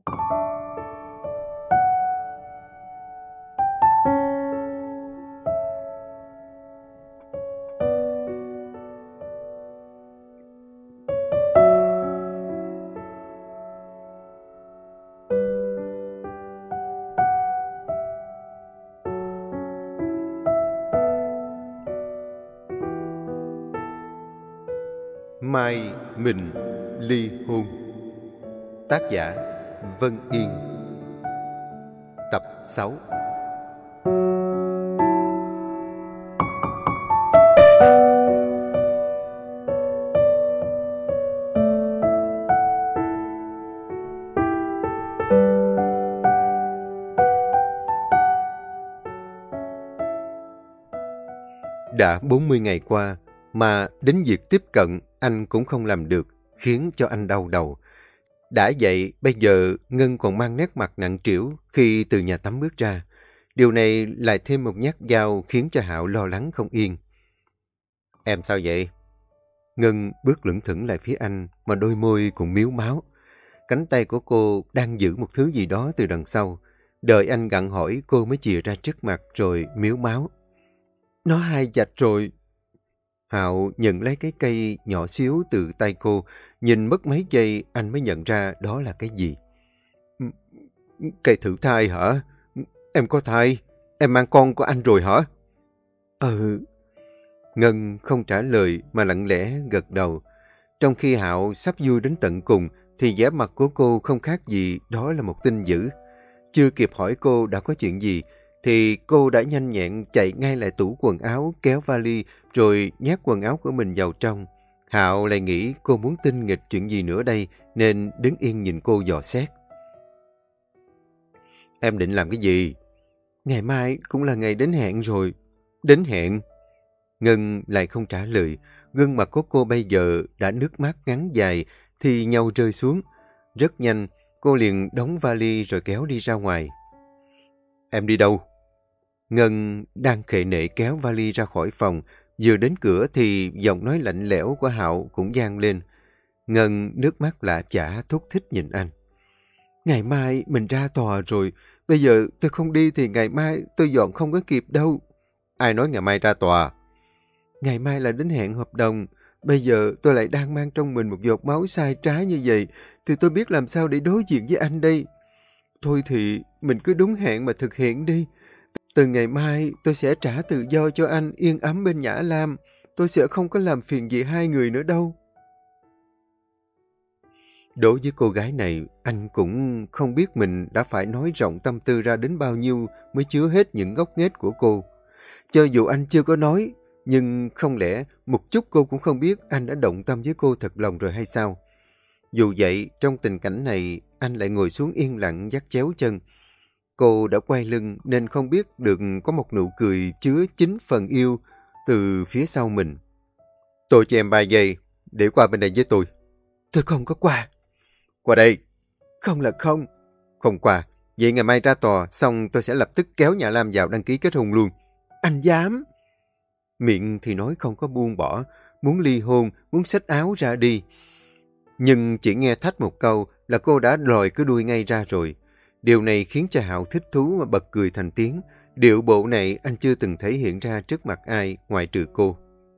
Mai mình ly hôn. Tác giả Vân Yên. Tập 6. Đã 40 ngày qua mà đến việc tiếp cận anh cũng không làm được, khiến cho anh đau đầu. Đã vậy, bây giờ Ngân còn mang nét mặt nặng trĩu khi từ nhà tắm bước ra. Điều này lại thêm một nhát dao khiến cho Hạo lo lắng không yên. Em sao vậy? Ngân bước lững thững lại phía anh mà đôi môi cũng miếu máu. Cánh tay của cô đang giữ một thứ gì đó từ đằng sau. Đợi anh gặng hỏi cô mới chìa ra trước mặt rồi miếu máu. Nó hai vạch rồi. Hạo nhận lấy cái cây nhỏ xíu từ tay cô, nhìn mất mấy giây anh mới nhận ra đó là cái gì. Cây thử thai hả? Em có thai? Em mang con của anh rồi hả? Ngân không trả lời mà lặng lẽ gật đầu. Trong khi Hạo sắp vui đến tận cùng thì vẻ mặt của cô không khác gì đó là một tin dữ. Chưa kịp hỏi cô đã có chuyện gì thì cô đã nhanh nhẹn chạy ngay lại tủ quần áo, kéo vali rồi nhét quần áo của mình vào trong. Hạo lại nghĩ cô muốn tinh nghịch chuyện gì nữa đây nên đứng yên nhìn cô dò xét. Em định làm cái gì? Ngày mai cũng là ngày đến hẹn rồi. Đến hẹn? Ngân lại không trả lời. Gương mặt của cô bây giờ đã nước mắt ngắn dài thì nhau rơi xuống. Rất nhanh, cô liền đóng vali rồi kéo đi ra ngoài. Em đi đâu? Ngân đang khệ nệ kéo vali ra khỏi phòng. Vừa đến cửa thì giọng nói lạnh lẽo của Hạo cũng vang lên. Ngân nước mắt lã chả thúc thích nhìn anh. Ngày mai mình ra tòa rồi. Bây giờ tôi không đi thì ngày mai tôi dọn không có kịp đâu. Ai nói ngày mai ra tòa? Ngày mai là đến hẹn hợp đồng. Bây giờ tôi lại đang mang trong mình một giọt máu sai trái như vậy. Thì tôi biết làm sao để đối diện với anh đây. Thôi thì mình cứ đúng hẹn mà thực hiện đi. Từ ngày mai tôi sẽ trả tự do cho anh yên ấm bên Nhã Lam. Tôi sẽ không có làm phiền gì hai người nữa đâu. Đối với cô gái này, anh cũng không biết mình đã phải nói rộng tâm tư ra đến bao nhiêu mới chứa hết những ngóc nghếch của cô. Cho dù anh chưa có nói, nhưng không lẽ một chút cô cũng không biết anh đã động tâm với cô thật lòng rồi hay sao? Dù vậy, trong tình cảnh này, anh lại ngồi xuống yên lặng vắt chéo chân. Cô đã quay lưng nên không biết được có một nụ cười chứa 9 phần yêu từ phía sau mình. Tôi cho em 3 giây để qua bên đây với tôi. Tôi không có qua. Qua đây. Không là không. Không qua. Vậy ngày mai ra tòa xong tôi sẽ lập tức kéo Nhã Lam vào đăng ký kết hôn luôn. Anh dám. Miệng thì nói không có buông bỏ, muốn ly hôn, muốn xách áo ra đi. Nhưng chỉ nghe thách một câu là cô đã lòi cái đuôi ngay ra rồi. Điều này khiến cho Hạo thích thú mà bật cười thành tiếng. Điệu bộ này anh chưa từng thể hiện ra trước mặt ai ngoại trừ cô.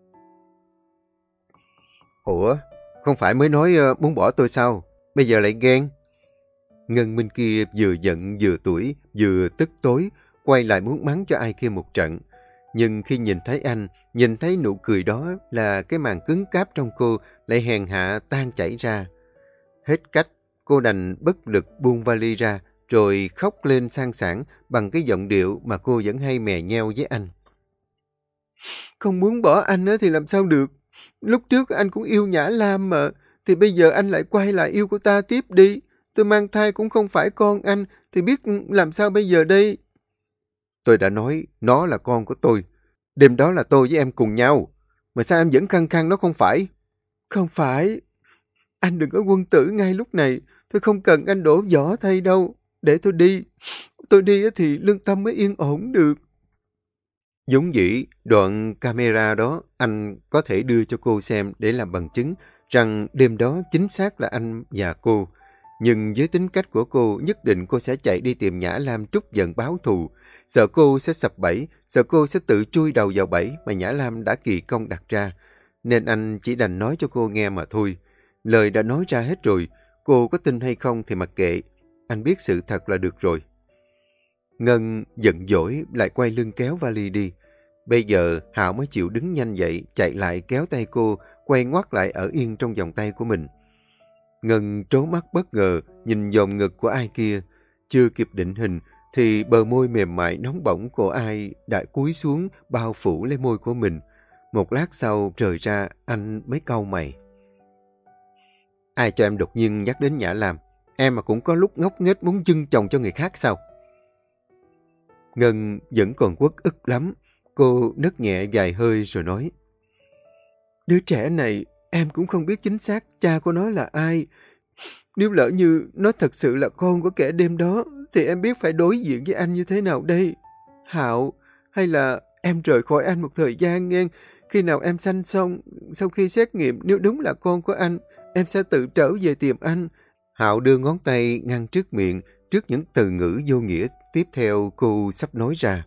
Ủa, không phải mới nói muốn bỏ tôi sao? Bây giờ lại ghen? Ngân Minh kia vừa giận vừa tủi, vừa tức tối, quay lại muốn mắng cho ai kia một trận. Nhưng khi nhìn thấy anh, nhìn thấy nụ cười đó là cái màn cứng cáp trong cô lại hèn hạ tan chảy ra. Hết cách, cô đành bất lực buông vali ra, rồi khóc lên sang sảng bằng cái giọng điệu mà cô vẫn hay mè nheo với anh. Không muốn bỏ anh thì làm sao được? Lúc trước anh cũng yêu Nhã Lam mà, thì bây giờ anh lại quay lại yêu cô ta tiếp đi. Tôi mang thai cũng không phải con anh, thì biết làm sao bây giờ đây? Tôi đã nói nó là con của tôi. Đêm đó là tôi với em cùng nhau. Mà sao em vẫn khăng khăng nó không phải? Không phải. Anh đừng có quân tử ngay lúc này. Tôi không cần anh đổ vỏ thay đâu. Để tôi đi. Tôi đi thì lương tâm mới yên ổn được. Giống dĩ, đoạn camera đó anh có thể đưa cho cô xem để làm bằng chứng rằng đêm đó chính xác là anh và cô. Nhưng với tính cách của cô, nhất định cô sẽ chạy đi tìm Nhã Lam trút giận báo thù. Sợ cô sẽ sập bẫy, sợ cô sẽ tự chui đầu vào bẫy mà Nhã Lam đã kỳ công đặt ra. Nên anh chỉ đành nói cho cô nghe mà thôi. Lời đã nói ra hết rồi, cô có tin hay không thì mặc kệ. Anh biết sự thật là được rồi. Ngân giận dỗi lại quay lưng kéo vali đi. Bây giờ Hạo mới chịu đứng nhanh dậy, chạy lại kéo tay cô, quay ngoắt lại ở yên trong vòng tay của mình. Ngân trố mắt bất ngờ, nhìn dòm ngực của ai kia. Chưa kịp định hình, thì bờ môi mềm mại nóng bỏng của ai đã cúi xuống bao phủ lấy môi của mình. Một lát sau rời ra, anh mới cau mày. Ai cho em đột nhiên nhắc đến Nhã Lam? Em mà cũng có lúc ngốc nghếch muốn dưng chồng cho người khác sao? Ngân vẫn còn uất ức lắm. Cô nấc nhẹ vài hơi rồi nói. Đứa trẻ này em cũng không biết chính xác cha của nó là ai. Nếu lỡ như nó thật sự là con của kẻ đêm đó thì em biết phải đối diện với anh như thế nào đây? Hạo, hay là em rời khỏi anh một thời gian nghe. Khi nào em sanh xong, sau khi xét nghiệm nếu đúng là con của anh, em sẽ tự trở về tìm anh. Hạo đưa ngón tay ngăn trước miệng trước những từ ngữ vô nghĩa tiếp theo cô sắp nói ra.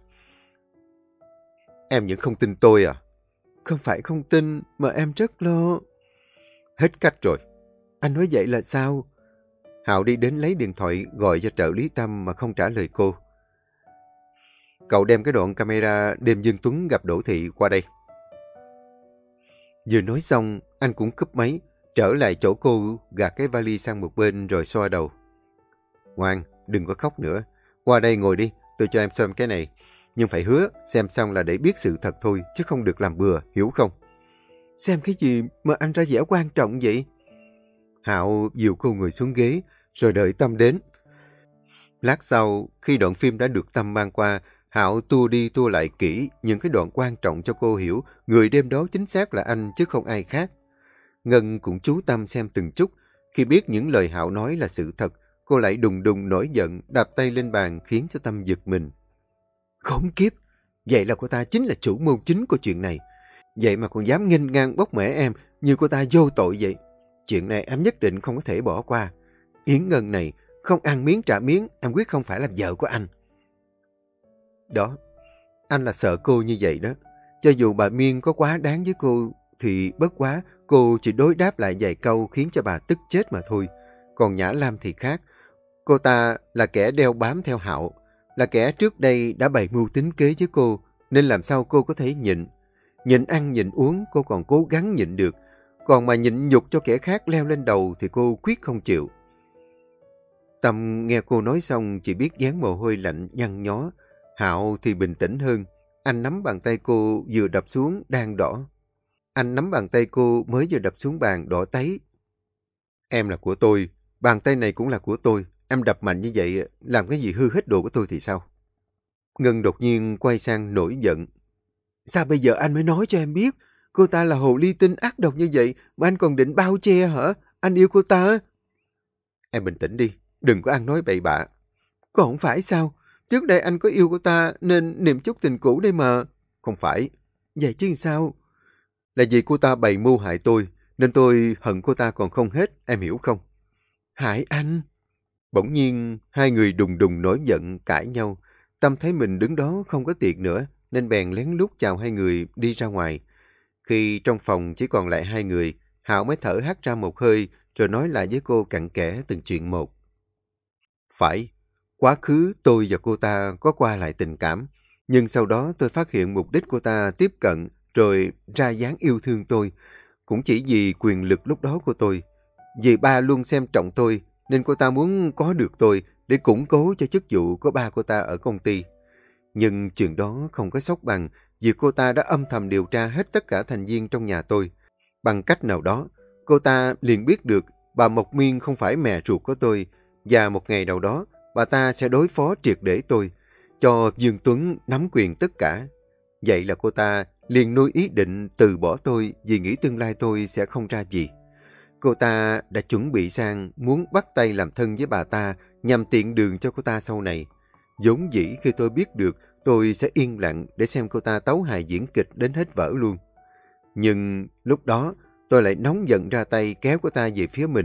Em vẫn không tin tôi à? Không phải không tin, mà em rất lo. Hết cách rồi. Anh nói vậy là sao? Hạo đi đến lấy điện thoại gọi cho trợ lý Tâm mà không trả lời cô. Cậu đem cái đoạn camera đêm Dương Tuấn gặp Đỗ Thị qua đây. Vừa nói xong, anh cũng cúp máy, trở lại chỗ cô, gạt cái vali sang một bên rồi xoa đầu. Ngoan, đừng có khóc nữa. Qua đây ngồi đi, tôi cho em xem cái này. Nhưng phải hứa, xem xong là để biết sự thật thôi, chứ không được làm bừa, hiểu không? Xem cái gì mà anh ra vẻ quan trọng vậy? Hạo dìu cô ngồi xuống ghế, rồi đợi Tâm đến. Lát sau, khi đoạn phim đã được Tâm mang qua, Hạo tua đi tua lại kỹ những cái đoạn quan trọng cho cô hiểu người đêm đó chính xác là anh chứ không ai khác. Ngân cũng chú tâm xem từng chút. Khi biết những lời Hạo nói là sự thật, cô lại đùng đùng nổi giận, đạp tay lên bàn khiến cho Tâm giật mình. Khốn kiếp! Vậy là cô ta chính là chủ mưu chính của chuyện này. Vậy mà còn dám nghênh ngang bóc mẽ em như cô ta vô tội vậy. Chuyện này em nhất định không có thể bỏ qua. Yến Ngân này, không ăn miếng trả miếng, em quyết không phải là vợ của anh. Đó, anh là sợ cô như vậy đó. Cho dù bà Miên có quá đáng với cô, thì bất quá cô chỉ đối đáp lại vài câu khiến cho bà tức chết mà thôi. Còn Nhã Lam thì khác. Cô ta là kẻ đeo bám theo Hạo, là kẻ trước đây đã bày mưu tính kế với cô, nên làm sao cô có thể nhịn. Nhịn ăn nhịn uống cô còn cố gắng nhịn được, còn mà nhịn nhục cho kẻ khác leo lên đầu thì cô quyết không chịu. Tâm nghe cô nói xong chỉ biết dán mồ hôi lạnh nhăn nhó. Hạo thì bình tĩnh hơn. Anh nắm bàn tay cô vừa đập xuống đang đỏ. Anh nắm bàn tay cô mới vừa đập xuống bàn đỏ tấy. Em là của tôi, bàn tay này cũng là của tôi. Em đập mạnh như vậy, làm cái gì hư hết đồ của tôi thì sao? Ngân đột nhiên quay sang nổi giận. Sao bây giờ anh mới nói cho em biết? Cô ta là hồ ly tinh ác độc như vậy mà anh còn định bao che hả? Anh yêu cô ta? Em bình tĩnh đi, đừng có ăn nói bậy bạ. Còn không phải sao? Trước đây anh có yêu cô ta nên niệm chút tình cũ đây mà. Không phải. Vậy chứ sao? Là vì cô ta bày mưu hại tôi, nên tôi hận cô ta còn không hết, em hiểu không? Hại anh? Bỗng nhiên, hai người đùng đùng nổi giận, cãi nhau. Tâm thấy mình đứng đó không có tiệc nữa, nên bèn lén lút chào hai người đi ra ngoài. Khi trong phòng chỉ còn lại hai người, Hạo mới thở hắt ra một hơi, rồi nói lại với cô cặn kẽ từng chuyện một. Phải, quá khứ tôi và cô ta có qua lại tình cảm, nhưng sau đó tôi phát hiện mục đích cô ta tiếp cận, rồi ra dáng yêu thương tôi, cũng chỉ vì quyền lực lúc đó của tôi. Vì ba luôn xem trọng tôi, nên cô ta muốn có được tôi để củng cố cho chức vụ của ba cô ta ở công ty. Nhưng chuyện đó không có sốc bằng vì cô ta đã âm thầm điều tra hết tất cả thành viên trong nhà tôi. Bằng cách nào đó, cô ta liền biết được bà Mộc Miên không phải mẹ ruột của tôi, và một ngày nào đó, bà ta sẽ đối phó triệt để tôi, cho Dương Tuấn nắm quyền tất cả. Vậy là cô ta liền nuôi ý định từ bỏ tôi vì nghĩ tương lai tôi sẽ không ra gì. Cô ta đã chuẩn bị sang muốn bắt tay làm thân với bà ta nhằm tiện đường cho cô ta sau này. Vốn dĩ khi tôi biết được, tôi sẽ yên lặng để xem cô ta tấu hài diễn kịch đến hết vở luôn. Nhưng lúc đó, tôi lại nóng giận ra tay kéo cô ta về phía mình,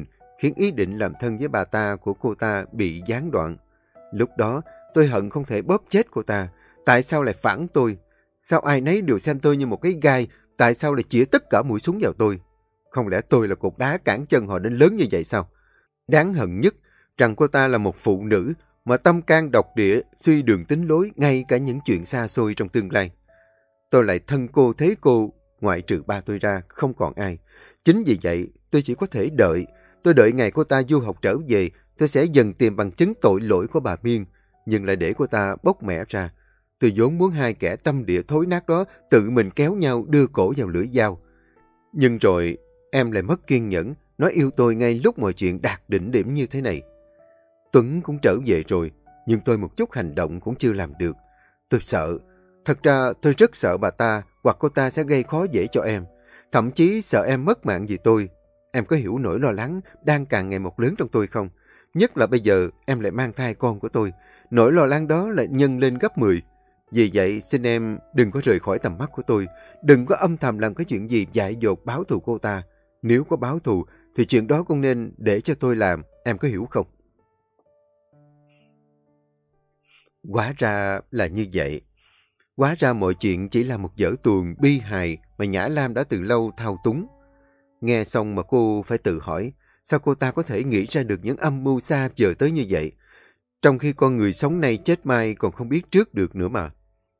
khiến ý định làm thân với bà ta của cô ta bị gián đoạn. Lúc đó, tôi hận không thể bóp chết cô ta. Tại sao lại phản tôi? Sao ai nấy đều xem tôi như một cái gai? Tại sao lại chĩa tất cả mũi súng vào tôi? Không lẽ tôi là cục đá cản chân họ đến lớn như vậy sao? Đáng hận nhất rằng cô ta là một phụ nữ mà tâm can độc địa, suy đường tính lối ngay cả những chuyện xa xôi trong tương lai. Tôi lại thân cô thế cô, ngoại trừ ba tôi ra, không còn ai. Chính vì vậy, tôi chỉ có thể đợi. Tôi đợi ngày cô ta du học trở về, tôi sẽ dần tìm bằng chứng tội lỗi của bà Miên, nhưng lại để cô ta bóc mẽ ra. Tôi vốn muốn hai kẻ tâm địa thối nát đó tự mình kéo nhau đưa cổ vào lưỡi dao. Nhưng rồi, em lại mất kiên nhẫn, nói yêu tôi ngay lúc mọi chuyện đạt đỉnh điểm như thế này. Tuấn cũng trở về rồi, nhưng tôi một chút hành động cũng chưa làm được. Tôi sợ. Thật ra tôi rất sợ bà ta hoặc cô ta sẽ gây khó dễ cho em. Thậm chí sợ em mất mạng vì tôi. Em có hiểu nỗi lo lắng đang càng ngày một lớn trong tôi không? Nhất là bây giờ em lại mang thai con của tôi. Nỗi lo lắng đó lại nhân lên gấp 10. Vì vậy xin em đừng có rời khỏi tầm mắt của tôi. Đừng có âm thầm làm cái chuyện gì dại dột báo thù cô ta. Nếu có báo thù thì chuyện đó cũng nên để cho tôi làm. Em có hiểu không? Hóa ra là như vậy. Hóa ra mọi chuyện chỉ là một vở tuồng bi hài mà Nhã Lam đã từ lâu thao túng. Nghe xong mà cô phải tự hỏi, sao cô ta có thể nghĩ ra được những âm mưu xa vời tới như vậy, trong khi con người sống nay chết mai còn không biết trước được nữa mà.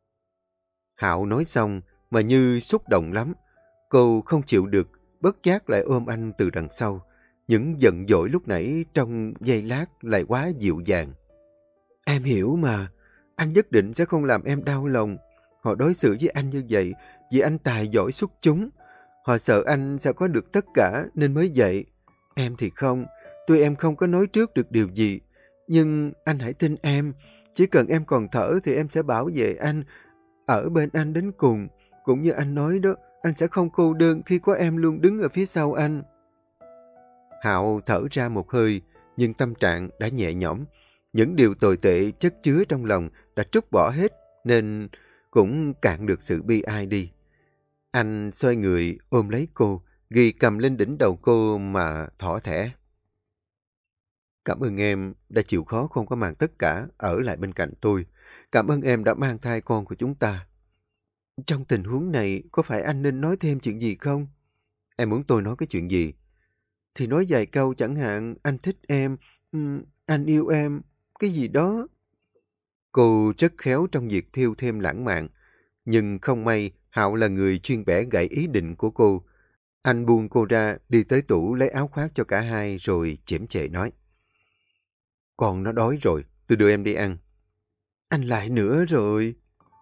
Hạo nói xong mà như xúc động lắm. Cô không chịu được, bất giác lại ôm anh từ đằng sau. Những giận dỗi lúc nãy trong giây lát lại quá dịu dàng. Em hiểu mà, anh nhất định sẽ không làm em đau lòng. Họ đối xử với anh như vậy vì anh tài giỏi xuất chúng. Họ sợ anh sẽ có được tất cả nên mới vậy. Em thì không, tuy em không có nói trước được điều gì. Nhưng anh hãy tin em, chỉ cần em còn thở thì em sẽ bảo vệ anh, ở bên anh đến cùng. Cũng như anh nói đó, anh sẽ không cô đơn khi có em luôn đứng ở phía sau anh. Hạo thở ra một hơi, nhưng tâm trạng đã nhẹ nhõm. Những điều tồi tệ chất chứa trong lòng đã trút bỏ hết, nên cũng cạn được sự bi ai đi. Anh xoay người ôm lấy cô, ghi cầm lên đỉnh đầu cô mà thỏ thẻ. Cảm ơn em đã chịu khó không có mang tất cả ở lại bên cạnh tôi. Cảm ơn em đã mang thai con của chúng ta. Trong tình huống này, có phải anh nên nói thêm chuyện gì không? Em muốn tôi nói cái chuyện gì? Thì nói vài câu chẳng hạn, anh thích em, anh yêu em, cái gì đó. Cô rất khéo trong việc thêu thêm lãng mạn. Nhưng không may, Hạo là người chuyên bẻ gãy ý định của cô. Anh buông cô ra, đi tới tủ lấy áo khoác cho cả hai rồi chễm chệ nói. Con nó đói rồi, tôi đưa em đi ăn. Anh lại nữa rồi.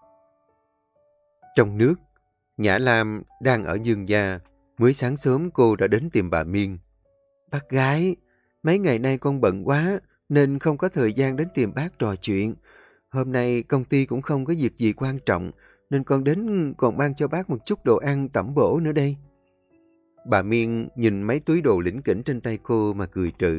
Trong nước, Nhã Lam đang ở Dương gia. Mới sáng sớm cô đã đến tìm bà Miên. Bác gái, mấy ngày nay con bận quá nên không có thời gian đến tìm bác trò chuyện. Hôm nay công ty cũng không có việc gì quan trọng nên con đến còn mang cho bác một chút đồ ăn tẩm bổ nữa đây. Bà Miên nhìn mấy túi đồ lỉnh kỉnh trên tay cô mà cười trừ.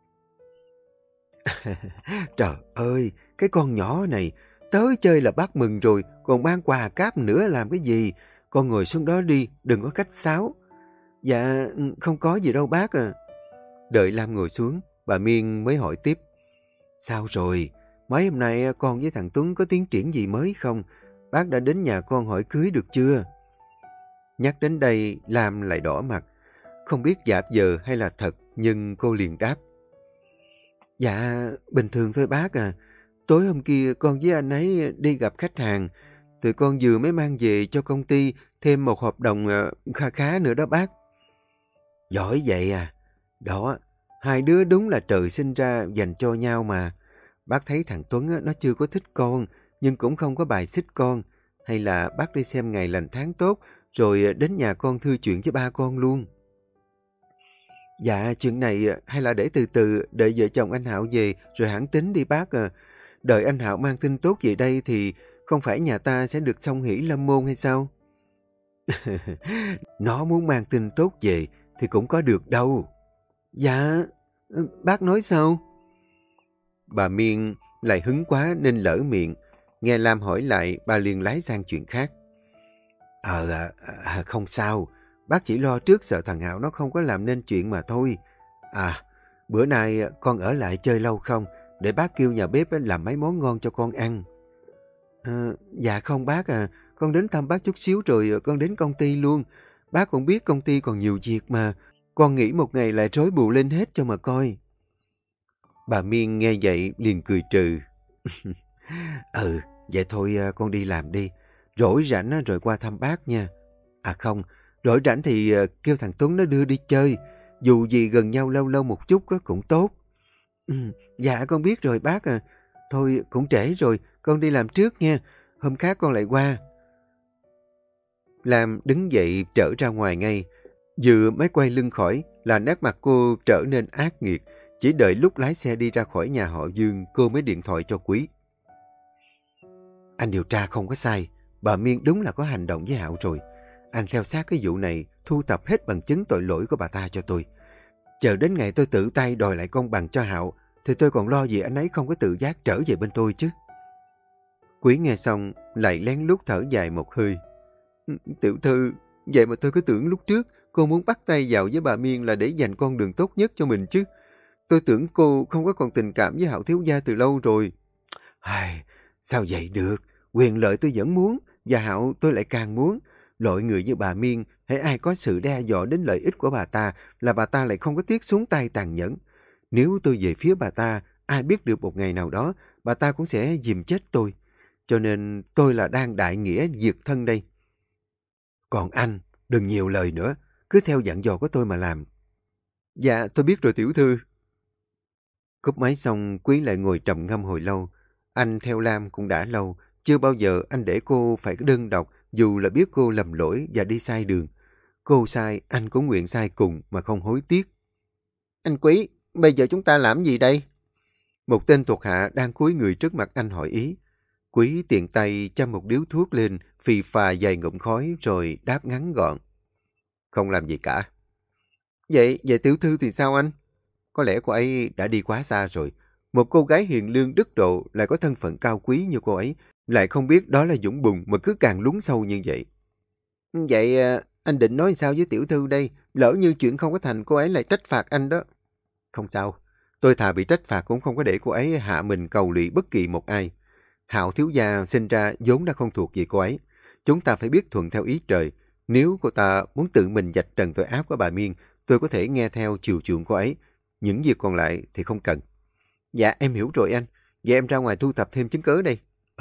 Trời ơi, cái con nhỏ này, tới chơi là bác mừng rồi, còn mang quà cáp nữa làm cái gì? Con ngồi xuống đó đi, đừng có khách sáo. Dạ, không có gì đâu bác à. Đợi Lam ngồi xuống, bà Miên mới hỏi tiếp. Sao rồi? Mấy hôm nay con với thằng Tuấn có tiến triển gì mới không? Bác đã đến nhà con hỏi cưới được chưa? Nhắc đến đây, Lam lại đỏ mặt. Không biết giả vờ hay là thật, nhưng cô liền đáp. Dạ, bình thường thôi bác à. Tối hôm kia con với anh ấy đi gặp khách hàng. Tụi con vừa mới mang về cho công ty thêm một hợp đồng kha khá nữa đó bác. Giỏi vậy à? Đó, hai đứa đúng là trời sinh ra dành cho nhau mà. Bác thấy thằng Tuấn nó chưa có thích con, nhưng cũng không có bài xích con. Hay là bác đi xem ngày lành tháng tốt, rồi đến nhà con thư chuyện với ba con luôn. Dạ, chuyện này hay là để từ từ, đợi vợ chồng anh Hạo về, rồi hẳn tính đi bác à. Đợi anh Hạo mang tin tốt về đây thì không phải nhà ta sẽ được song hỷ lâm môn hay sao? Nó muốn mang tin tốt về thì cũng có được đâu. Dạ, bác nói sao? Bà Miên lại hứng quá nên lỡ miệng. Nghe Lam hỏi lại, bà liền lái sang chuyện khác. Không sao. Bác chỉ lo trước sợ thằng Hạo nó không có làm nên chuyện mà thôi. À, Bữa nay con ở lại chơi lâu không? Để bác kêu nhà bếp làm mấy món ngon cho con ăn. Dạ không bác à, con đến thăm bác chút xíu rồi con đến công ty luôn. Bác cũng biết công ty còn nhiều việc mà, con nghĩ một ngày lại rối bù lên hết cho mà coi. Bà Miên nghe vậy liền cười trừ. Vậy thôi con đi làm đi, rỗi rảnh rồi qua thăm bác nha. À không, rỗi rảnh thì kêu thằng Tuấn nó đưa đi chơi, dù gì gần nhau lâu lâu một chút cũng tốt. Dạ con biết rồi bác à, thôi cũng trễ rồi, con đi làm trước nha, hôm khác con lại qua. Lam đứng dậy trở ra ngoài ngay, vừa mới quay lưng khỏi là nét mặt cô trở nên ác nghiệt, chỉ đợi lúc lái xe đi ra khỏi nhà họ Dương cô mới điện thoại cho Quý. Anh điều tra không có sai, bà Miên đúng là có hành động với Hạo rồi. Anh theo sát cái vụ này, thu thập hết bằng chứng tội lỗi của bà ta cho tôi. Chờ đến ngày tôi tự tay đòi lại công bằng cho Hạo, thì tôi còn lo gì anh ấy không có tự giác trở về bên tôi chứ. Quý nghe xong, lại lén lút thở dài một hơi. Tiểu thư, vậy mà tôi cứ tưởng lúc trước cô muốn bắt tay vào với bà Miên là để dành con đường tốt nhất cho mình chứ. Tôi tưởng cô không có còn tình cảm với Hạo thiếu gia từ lâu rồi. Sao vậy được? Quyền lợi tôi vẫn muốn, và Hạo tôi lại càng muốn. Loại người như bà Miên, hễ ai có sự đe dọa đến lợi ích của bà ta, là bà ta lại không có tiếc xuống tay tàn nhẫn. Nếu tôi về phía bà ta, ai biết được một ngày nào đó, bà ta cũng sẽ dìm chết tôi. Cho nên tôi là đang đại nghĩa diệt thân đây. Còn anh, đừng nhiều lời nữa, cứ theo dặn dò của tôi mà làm. Dạ, tôi biết rồi tiểu thư. Cúp máy xong, Quý lại ngồi trầm ngâm hồi lâu. Anh theo Lam cũng đã lâu, chưa bao giờ anh để cô phải đơn độc dù là biết cô lầm lỗi và đi sai đường. Cô sai, anh cũng nguyện sai cùng mà không hối tiếc. Anh Quý, bây giờ chúng ta làm gì đây? Một tên thuộc hạ đang cúi người trước mặt anh hỏi ý. Quý tiện tay châm một điếu thuốc lên, phì phà dài ngụm khói rồi đáp ngắn gọn. Không làm gì cả. Vậy tiểu thư thì sao anh? Có lẽ cô ấy đã đi quá xa rồi. Một cô gái hiền lương đức độ lại có thân phận cao quý như cô ấy, lại không biết đó là dũng bùn mà cứ càng lún sâu như vậy. Vậy anh định nói sao với tiểu thư đây? Lỡ như chuyện không có thành cô ấy lại trách phạt anh đó. Không sao. Tôi thà bị trách phạt cũng không có để cô ấy hạ mình cầu lụy bất kỳ một ai. Hạo thiếu gia sinh ra vốn đã không thuộc về cô ấy. Chúng ta phải biết thuận theo ý trời. Nếu cô ta muốn tự mình vạch trần tội ác của bà Miên, tôi có thể nghe theo chiều chuộng cô ấy. Những việc còn lại thì không cần. Dạ em hiểu rồi anh. Vậy em ra ngoài thu thập thêm chứng cớ đây.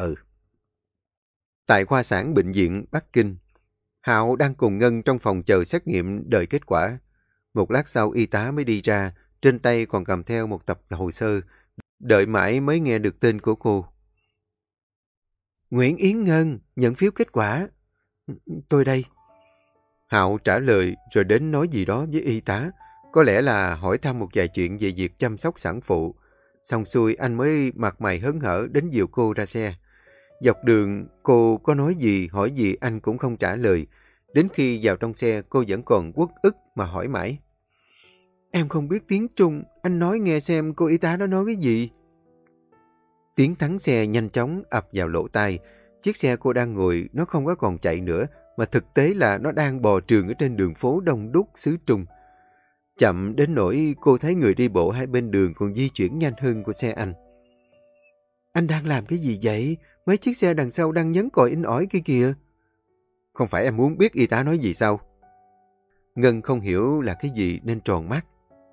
Tại khoa sản bệnh viện Bắc Kinh, Hạo đang cùng Ngân trong phòng chờ xét nghiệm đợi kết quả. Một lát sau y tá mới đi ra, trên tay còn cầm theo một tập hồ sơ. Đợi mãi mới nghe được tên của cô. Nguyễn Yến Ngân, nhận phiếu kết quả. Tôi đây. Hạo trả lời rồi đến nói gì đó với y tá. Có lẽ là hỏi thăm một vài chuyện về việc chăm sóc sản phụ. Xong xuôi anh mới mặt mày hớn hở đến dìu cô ra xe. Dọc đường cô có nói gì hỏi gì anh cũng không trả lời. Đến khi vào trong xe cô vẫn còn uất ức mà hỏi mãi. Em không biết tiếng Trung, anh nói nghe xem cô y tá đó nói cái gì. Tiếng thắng xe nhanh chóng ập vào lỗ tai. Chiếc xe cô đang ngồi nó không có còn chạy nữa, mà thực tế là nó đang bò trườn ở trên đường phố đông đúc xứ Trung. Chậm đến nỗi cô thấy người đi bộ hai bên đường còn di chuyển nhanh hơn của xe anh. Anh đang làm cái gì vậy? Mấy chiếc xe đằng sau đang nhấn còi inh ỏi kia kìa. Không phải em muốn biết y tá nói gì sao? Ngân không hiểu là cái gì nên tròn mắt.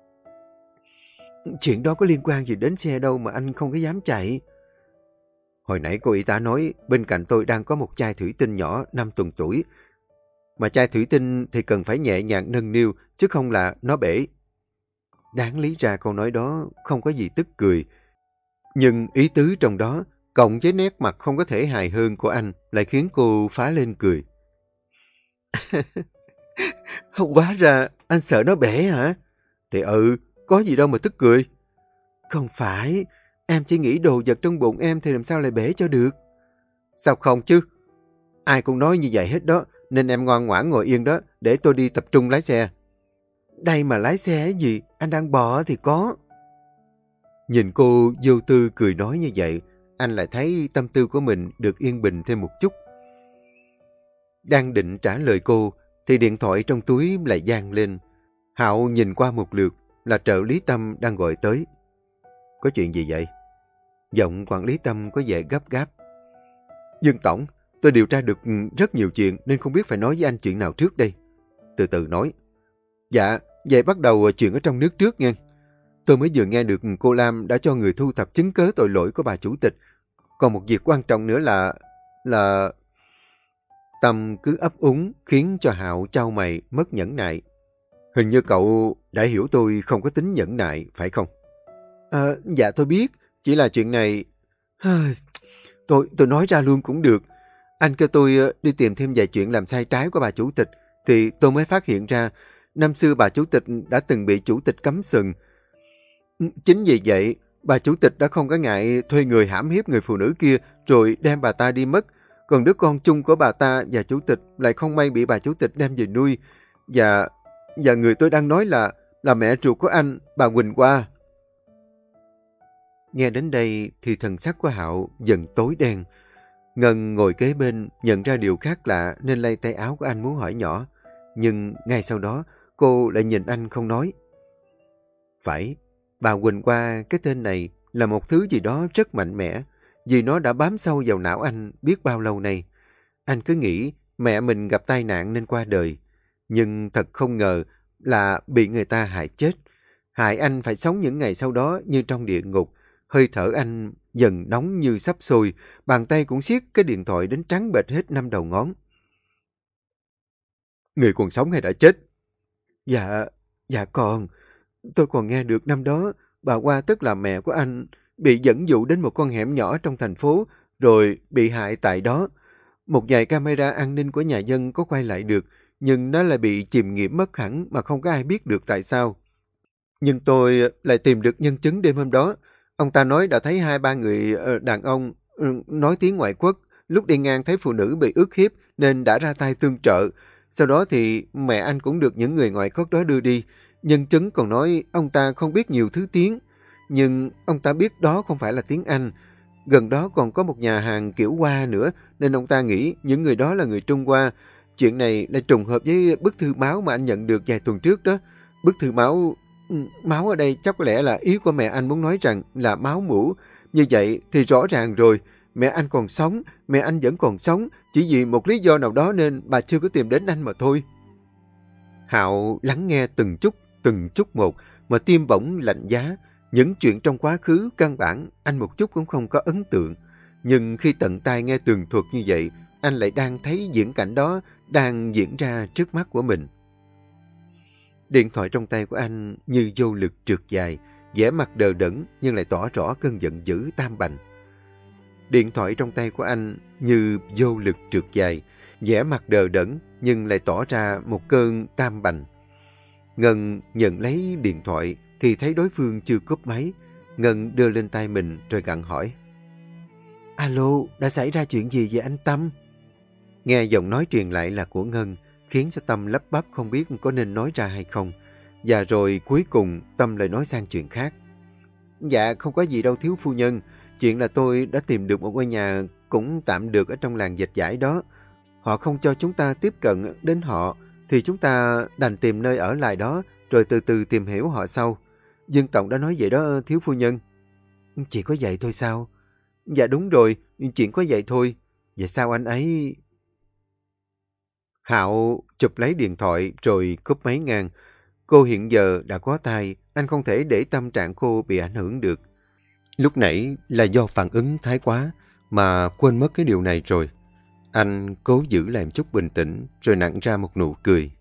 Chuyện đó có liên quan gì đến xe đâu mà anh không có dám chạy. Hồi nãy cô y tá nói bên cạnh tôi đang có một chai thủy tinh nhỏ 5 tuần tuổi. Mà chai thủy tinh thì cần phải nhẹ nhàng nâng niu chứ không là nó bể. Đáng lý ra câu nói đó không có gì tức cười. Nhưng ý tứ trong đó cộng với nét mặt không có thể hài hơn của anh lại khiến cô phá lên cười. Hóa ra anh sợ nó bể hả? Thì có gì đâu mà tức cười. Không phải, em chỉ nghĩ đồ vật trong bụng em thì làm sao lại bể cho được. Sao không chứ? Ai cũng nói như vậy hết đó, nên em ngoan ngoãn ngồi yên đó để tôi đi tập trung lái xe. Đây mà lái xe cái gì, anh đang bò thì có. Nhìn cô vô tư cười nói như vậy, anh lại thấy tâm tư của mình được yên bình thêm một chút. Đang định trả lời cô, thì điện thoại trong túi lại vang lên. Hạo nhìn qua một lượt, là trợ lý Tâm đang gọi tới. Có chuyện gì vậy? Giọng quản lý Tâm có vẻ gấp gáp. Dương Tổng, tôi điều tra được rất nhiều chuyện nên không biết phải nói với anh chuyện nào trước đây. Từ từ nói. Dạ, vậy bắt đầu chuyện ở trong nước trước nha. Tôi mới vừa nghe được cô Lam đã cho người thu thập chứng cớ tội lỗi của bà chủ tịch. Còn một việc quan trọng nữa là... Tâm cứ ấp úng khiến cho Hạo chau mày mất nhẫn nại. Hình như cậu đã hiểu tôi không có tính nhẫn nại, phải không? Dạ tôi biết, chỉ là chuyện này... Tôi nói ra luôn cũng được. Anh kêu tôi đi tìm thêm vài chuyện làm sai trái của bà chủ tịch, thì tôi mới phát hiện ra năm xưa bà chủ tịch đã từng bị chủ tịch cấm sừng. Chính vì vậy, bà chủ tịch đã không có ngại thuê người hãm hiếp người phụ nữ kia rồi đem bà ta đi mất. Còn đứa con chung của bà ta và chủ tịch lại không may bị bà chủ tịch đem về nuôi. Và người tôi đang nói là mẹ ruột của anh, bà Quỳnh Hoa. Nghe đến đây thì thần sắc của Hạo dần tối đen. Ngân ngồi kế bên nhận ra điều khác lạ nên lay tay áo của anh muốn hỏi nhỏ. Nhưng ngay sau đó cô lại nhìn anh không nói. Phải, bà Quỳnh Hoa, cái tên này là một thứ gì đó rất mạnh mẽ. Vì nó đã bám sâu vào não anh biết bao lâu nay. Anh cứ nghĩ mẹ mình gặp tai nạn nên qua đời. Nhưng thật không ngờ là bị người ta hại chết. Hại anh phải sống những ngày sau đó như trong địa ngục. Hơi thở anh dần nóng như sắp sôi. Bàn tay cũng siết cái điện thoại đến trắng bệch hết 5 đầu ngón. Người còn sống hay đã chết? Dạ còn. Tôi còn nghe được năm đó bà Hoa, tức là mẹ của anh, bị dẫn dụ đến một con hẻm nhỏ trong thành phố rồi bị hại tại đó. Một vài camera an ninh của nhà dân có quay lại được, nhưng nó lại bị chìm nghiệm mất hẳn mà không có ai biết được tại sao. Nhưng tôi lại tìm được nhân chứng đêm hôm đó. Ông ta nói đã thấy 2-3 người đàn ông nói tiếng ngoại quốc, lúc đi ngang thấy phụ nữ bị ức hiếp nên đã ra tay tương trợ. Sau đó thì mẹ anh cũng được những người ngoại quốc đó đưa đi. Nhân chứng còn nói ông ta không biết nhiều thứ tiếng, nhưng ông ta biết đó không phải là tiếng Anh. Gần đó còn có một nhà hàng kiểu Hoa nữa, nên ông ta nghĩ những người đó là người Trung Hoa. Chuyện này lại trùng hợp với bức thư máu mà anh nhận được vài tuần trước đó. Bức thư máu ở đây chắc có lẽ là ý của mẹ anh muốn nói rằng là máu mủ. Như vậy thì rõ ràng rồi, mẹ anh còn sống, mẹ anh vẫn còn sống, chỉ vì một lý do nào đó nên bà chưa có tìm đến anh mà thôi. Hạo lắng nghe từng chút một mà tim bỗng lạnh giá. Những chuyện trong quá khứ căn bản anh một chút cũng không có ấn tượng. Nhưng khi tận tai nghe tường thuật như vậy, anh lại đang thấy diễn cảnh đó đang diễn ra trước mắt của mình. Điện thoại trong tay của anh như vô lực trượt dài, vẻ mặt đờ đẫn nhưng lại tỏ rõ cơn giận dữ tam bành. Điện thoại trong tay của anh như vô lực trượt dài, vẻ mặt đờ đẫn nhưng lại tỏ ra một cơn tam bành. Ngân nhận lấy điện thoại thì thấy đối phương chưa cúp máy. Ngân đưa lên tay mình rồi gặng hỏi. Alo, đã xảy ra chuyện gì vậy anh Tâm? Nghe giọng nói truyền lại là của Ngân, khiến cho Tâm lắp bắp không biết có nên nói ra hay không. Và rồi cuối cùng Tâm lại nói sang chuyện khác. Dạ, không có gì đâu thiếu phu nhân. Chuyện là tôi đã tìm được một ngôi nhà cũng tạm được ở trong làng dịch giải đó. Họ không cho chúng ta tiếp cận đến họ, thì chúng ta đành tìm nơi ở lại đó, rồi từ từ tìm hiểu họ sau. Dương Tổng đã nói vậy đó thiếu phu nhân. Chỉ có vậy thôi sao? Dạ đúng rồi, chuyện có vậy thôi. Vậy sao anh ấy... Hạo chụp lấy điện thoại rồi cúp máy ngang. Cô hiện giờ đã có thai, anh không thể để tâm trạng cô bị ảnh hưởng được. Lúc nãy là do phản ứng thái quá mà quên mất cái điều này rồi. Anh cố giữ làm chút bình tĩnh rồi nặn ra một nụ cười.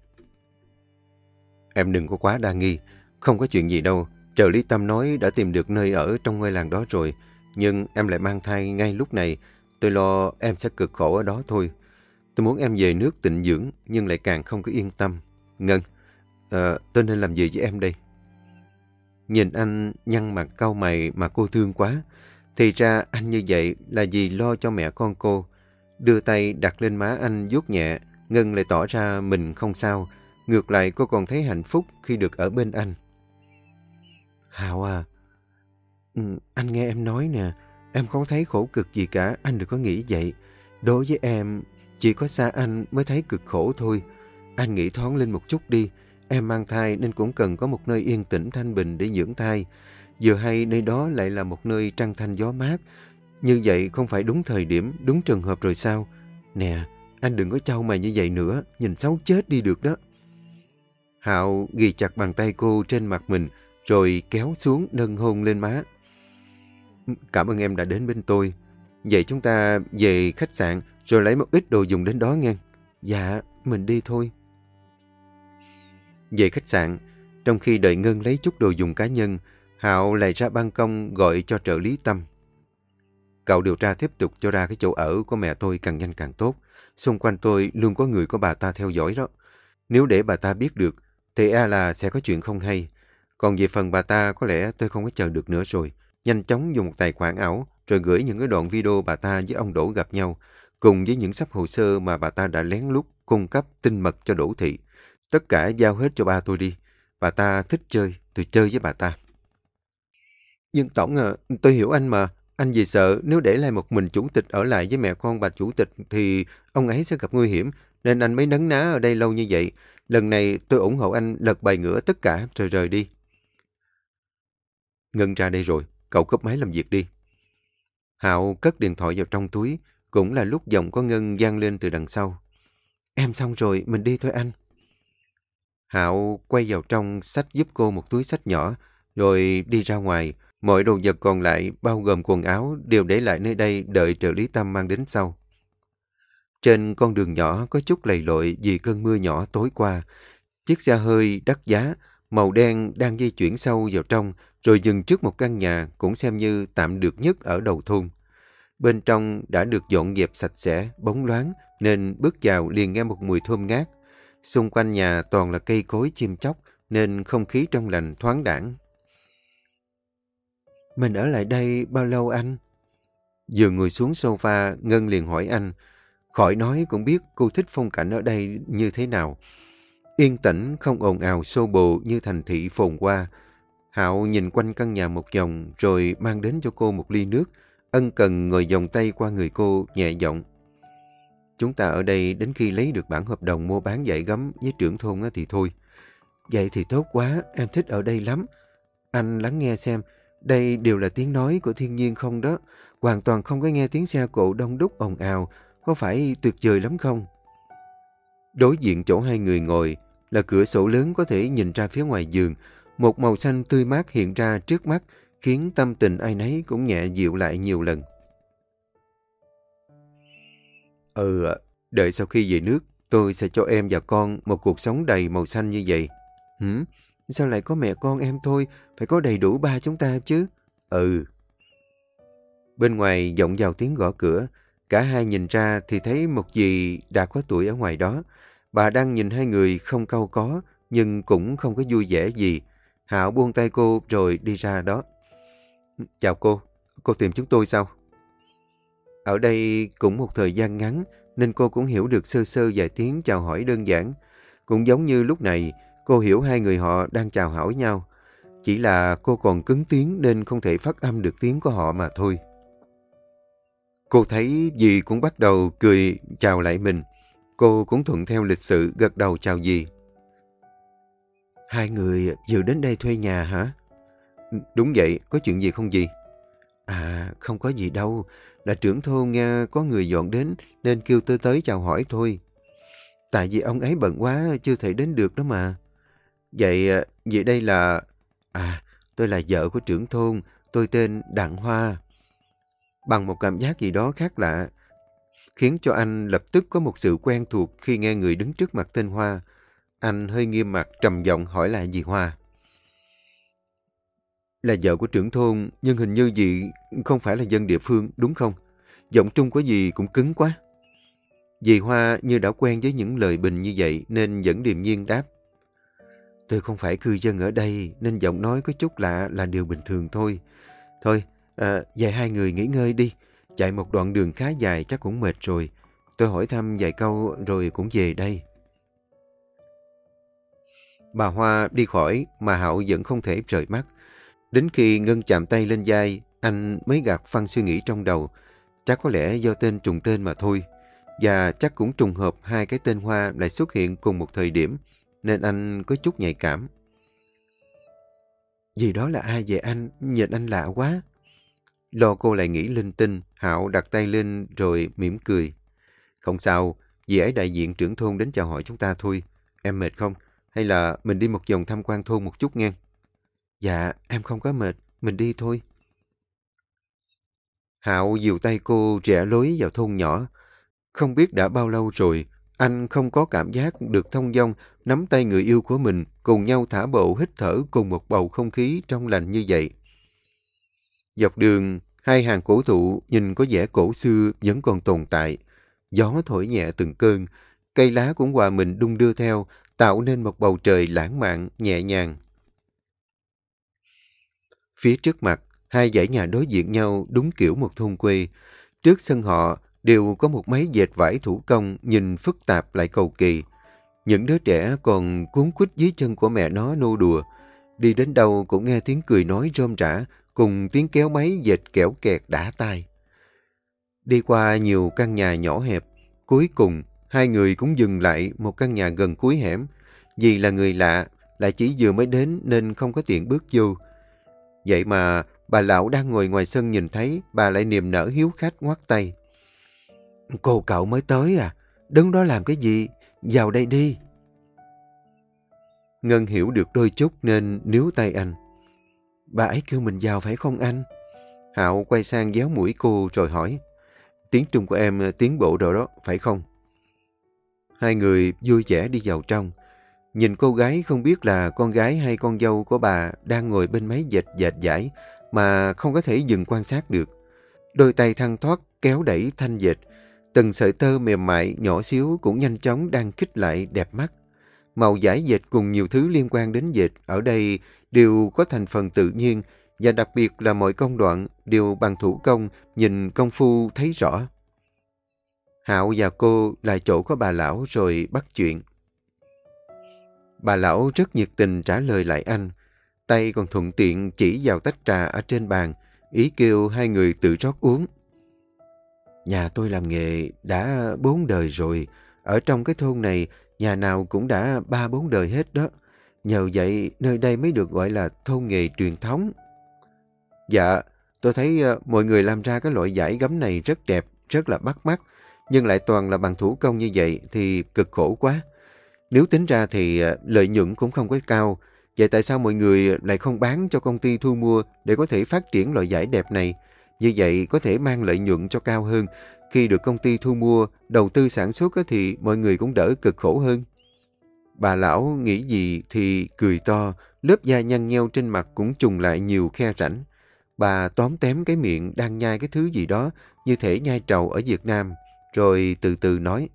Em đừng có quá đa nghi, không có chuyện gì đâu. Trợ lý Tâm nói đã tìm được nơi ở trong ngôi làng đó rồi, nhưng em lại mang thai ngay lúc này. Tôi lo em sẽ cực khổ ở đó thôi. Tôi muốn em về nước tịnh dưỡng nhưng lại càng không có yên tâm. Ngân, tôi nên làm gì với em đây? Nhìn anh nhăn mặt cau mày mà cô thương quá. Thì ra anh như vậy là vì lo cho mẹ con cô. Đưa tay đặt lên má anh vuốt nhẹ, Ngân lại tỏ ra mình không sao. Ngược lại cô còn thấy hạnh phúc khi được ở bên anh. Hạo à, anh nghe em nói nè, em không thấy khổ cực gì cả, anh đừng có nghĩ vậy. Đối với em, chỉ có xa anh mới thấy cực khổ thôi. Anh nghĩ thoáng lên một chút đi, Em mang thai nên cũng cần có một nơi yên tĩnh thanh bình để dưỡng thai. Vừa hay nơi đó lại là một nơi trăng thanh gió mát. Như vậy không phải đúng thời điểm, đúng trường hợp rồi sao? Nè, anh đừng có chau mày như vậy nữa, nhìn xấu chết đi được đó. Hạo ghi chặt bàn tay cô trên mặt mình, rồi kéo xuống nâng hôn lên má. Cảm ơn em đã đến bên tôi. Vậy chúng ta về khách sạn, rồi lấy một ít đồ dùng đến đó nghe. Dạ, mình đi thôi. Về khách sạn, trong khi đợi Ngân lấy chút đồ dùng cá nhân, Hạo lại ra ban công gọi cho trợ lý Tâm. Cậu điều tra tiếp tục cho ra cái chỗ ở của mẹ tôi càng nhanh càng tốt. Xung quanh tôi luôn có người của bà ta theo dõi đó. Nếu để bà ta biết được, thì là sẽ có chuyện không hay. Còn về phần bà ta, có lẽ tôi không có chờ được nữa rồi. Nhanh chóng dùng một tài khoản ảo, rồi gửi những cái đoạn video bà ta với ông Đỗ gặp nhau, cùng với những sắp hồ sơ mà bà ta đã lén lút cung cấp tinh mật cho Đỗ Thị. Tất cả giao hết cho ba tôi đi. Bà ta thích chơi, tôi chơi với bà ta. Nhưng Tổng à, tôi hiểu anh mà. Anh vì sợ nếu để lại một mình chủ tịch ở lại với mẹ con bà chủ tịch thì ông ấy sẽ gặp nguy hiểm, nên anh mới nấn ná ở đây lâu như vậy. Lần này tôi ủng hộ anh lật bài ngửa tất cả rồi rời đi. Ngân ra đây rồi, cậu cúp máy làm việc đi. Hạo cất điện thoại vào trong túi, cũng là lúc giọng có Ngân vang lên từ đằng sau. Em xong rồi, mình đi thôi anh. Hạo quay vào trong xách giúp cô một túi xách nhỏ, rồi đi ra ngoài. Mọi đồ vật còn lại, bao gồm quần áo, đều để lại nơi đây đợi trợ lý Tâm mang đến sau. Trên con đường nhỏ có chút lầy lội vì cơn mưa nhỏ tối qua. Chiếc xe hơi đắt giá, màu đen đang di chuyển sâu vào trong, rồi dừng trước một căn nhà cũng xem như tạm được nhất ở đầu thôn. Bên trong đã được dọn dẹp sạch sẽ, bóng loáng, nên bước vào liền nghe một mùi thơm ngát. Xung quanh nhà toàn là cây cối chim chóc, nên không khí trong lành thoáng đãng. Mình ở lại đây bao lâu anh? Vừa ngồi xuống sofa, Ngân liền hỏi anh. Khỏi nói cũng biết cô thích phong cảnh ở đây như thế nào. Yên tĩnh, không ồn ào xô bồ như thành thị phồn hoa. Hạo nhìn quanh căn nhà một vòng rồi mang đến cho cô một ly nước. Ân cần ngồi vòng tay qua người cô, nhẹ giọng. Chúng ta ở đây đến khi lấy được bản hợp đồng mua bán dãy gấm với trưởng thôn thì thôi. Vậy thì tốt quá, em thích ở đây lắm. Anh lắng nghe xem, đây đều là tiếng nói của thiên nhiên không đó. Hoàn toàn không có nghe tiếng xe cộ đông đúc ồn ào. Có phải tuyệt vời lắm không? Đối diện chỗ hai người ngồi là cửa sổ lớn có thể nhìn ra phía ngoài vườn. Một màu xanh tươi mát hiện ra trước mắt, khiến tâm tình ai nấy cũng nhẹ dịu lại nhiều lần. Đợi sau khi về nước, tôi sẽ cho em và con một cuộc sống đầy màu xanh như vậy. Sao lại có mẹ con em thôi, phải có đầy đủ ba chúng ta chứ? Bên ngoài vọng vào tiếng gõ cửa. Cả hai nhìn ra thì thấy một dì đã có tuổi ở ngoài đó. Bà đang nhìn hai người không cau có, nhưng cũng không có vui vẻ gì. Hạo buông tay cô rồi đi ra đó. Chào cô tìm chúng tôi sao? Ở đây cũng một thời gian ngắn, nên cô cũng hiểu được sơ sơ vài tiếng chào hỏi đơn giản. Cũng giống như lúc này, cô hiểu hai người họ đang chào hỏi nhau. Chỉ là cô còn cứng tiếng nên không thể phát âm được tiếng của họ mà thôi. Cô thấy dì cũng bắt đầu cười chào lại mình. Cô cũng thuận theo lịch sự gật đầu chào dì. Hai người vừa đến đây thuê nhà hả? Đúng vậy, có chuyện gì không dì? Không có gì đâu. Là trưởng thôn nghe có người dọn đến nên kêu tôi tới chào hỏi thôi. Tại vì ông ấy bận quá chưa thể đến được đó mà. Vậy đây là... tôi là vợ của trưởng thôn. Tôi tên Đặng Hoa. Bằng một cảm giác gì đó khác lạ, khiến cho anh lập tức có một sự quen thuộc khi nghe người đứng trước mặt tên Hoa. Anh hơi nghiêm mặt trầm giọng hỏi lại dì Hoa. Là vợ của trưởng thôn, nhưng hình như dì không phải là dân địa phương, đúng không? Giọng trung của dì cũng cứng quá. Dì Hoa như đã quen với những lời bình như vậy nên vẫn điềm nhiên đáp. Tôi không phải cư dân ở đây nên giọng nói có chút lạ là điều bình thường thôi. Thôi, về hai người nghỉ ngơi đi. Chạy một đoạn đường khá dài chắc cũng mệt rồi. Tôi hỏi thăm vài câu rồi cũng về đây. Bà Hoa đi khỏi mà Hạo vẫn không thể rời mắt. Đến khi Ngân chạm tay lên vai, anh mới gạt phăng suy nghĩ trong đầu. Chắc có lẽ do tên trùng tên mà thôi. Và chắc cũng trùng hợp hai cái tên Hoa lại xuất hiện cùng một thời điểm. nên anh có chút nhạy cảm. Dì đó là ai vậy anh? Nhìn anh lạ quá. Lo cô lại nghĩ linh tinh, Hạo đặt tay lên rồi mỉm cười. Không sao, dì ấy đại diện trưởng thôn đến chào hỏi chúng ta thôi. Em mệt không? Hay là mình đi một vòng tham quan thôn một chút nghe? Dạ, em không có mệt, mình đi thôi. Hạo dìu tay cô rẽ lối vào thôn nhỏ. Không biết đã bao lâu rồi, anh không có cảm giác được thông dong nắm tay người yêu của mình cùng nhau thả bộ hít thở cùng một bầu không khí trong lành như vậy. Dọc đường, hai hàng cổ thụ nhìn có vẻ cổ xưa vẫn còn tồn tại. Gió thổi nhẹ từng cơn, cây lá cũng hòa mình đung đưa theo, tạo nên một bầu trời lãng mạn, nhẹ nhàng. Phía trước mặt, hai dãy nhà đối diện nhau đúng kiểu một thôn quê. Trước sân họ đều có một máy dệt vải thủ công nhìn phức tạp lại cầu kỳ. Những đứa trẻ còn cuốn quýt dưới chân của mẹ nó nô đùa. Đi đến đâu cũng nghe tiếng cười nói rôm rã cùng tiếng kéo máy dệt kẽo kẹt đã tai. Đi qua nhiều căn nhà nhỏ hẹp, cuối cùng hai người cũng dừng lại một căn nhà gần cuối hẻm. Vì là người lạ, lại chỉ vừa mới đến nên không có tiện bước vô. Vậy mà bà lão đang ngồi ngoài sân nhìn thấy, bà lại niềm nở hiếu khách ngoắt tay. Cô cậu mới tới à? Đứng đó làm cái gì? Vào đây đi. Ngân hiểu được đôi chút nên níu tay anh. Bà ấy kêu mình vào phải không anh? Hạo quay sang déo mũi cô rồi hỏi. Tiếng Trung của em tiến bộ rồi đó, phải không? Hai người vui vẻ đi vào trong. Nhìn cô gái không biết là con gái hay con dâu của bà đang ngồi bên máy dệt vải mà không có thể dừng quan sát được. Đôi tay thăng thoát kéo đẩy thanh dệt. Từng sợi tơ mềm mại nhỏ xíu cũng nhanh chóng đang kích lại đẹp mắt. Màu vải dệt cùng nhiều thứ liên quan đến dệt ở đây đều có thành phần tự nhiên và đặc biệt là mọi công đoạn đều bằng thủ công, nhìn công phu thấy rõ. Hạo và cô lại chỗ có bà lão rồi bắt chuyện. Bà lão rất nhiệt tình trả lời lại anh, tay còn thuận tiện chỉ vào tách trà ở trên bàn, ý kêu hai người tự rót uống. Nhà tôi làm nghề đã 4 đời rồi, ở trong cái thôn này nhà nào cũng đã 3-4 đời hết đó. Nhờ vậy nơi đây mới được gọi là thôn nghề truyền thống. Dạ, tôi thấy mọi người làm ra cái loại vải gấm này rất đẹp, rất là bắt mắt, nhưng lại toàn là bằng thủ công như vậy thì cực khổ quá. Nếu tính ra thì lợi nhuận cũng không có cao. Vậy tại sao mọi người lại không bán cho công ty thu mua để có thể phát triển loại vải đẹp này? Như vậy có thể mang lợi nhuận cho cao hơn. Khi được công ty thu mua, đầu tư sản xuất thì mọi người cũng đỡ cực khổ hơn. Bà lão nghĩ gì thì cười to, lớp da nhăn nheo trên mặt cũng trùng lại nhiều khe rãnh. Bà tóm tém cái miệng đang nhai cái thứ gì đó như thể nhai trầu ở Việt Nam, rồi từ từ nói.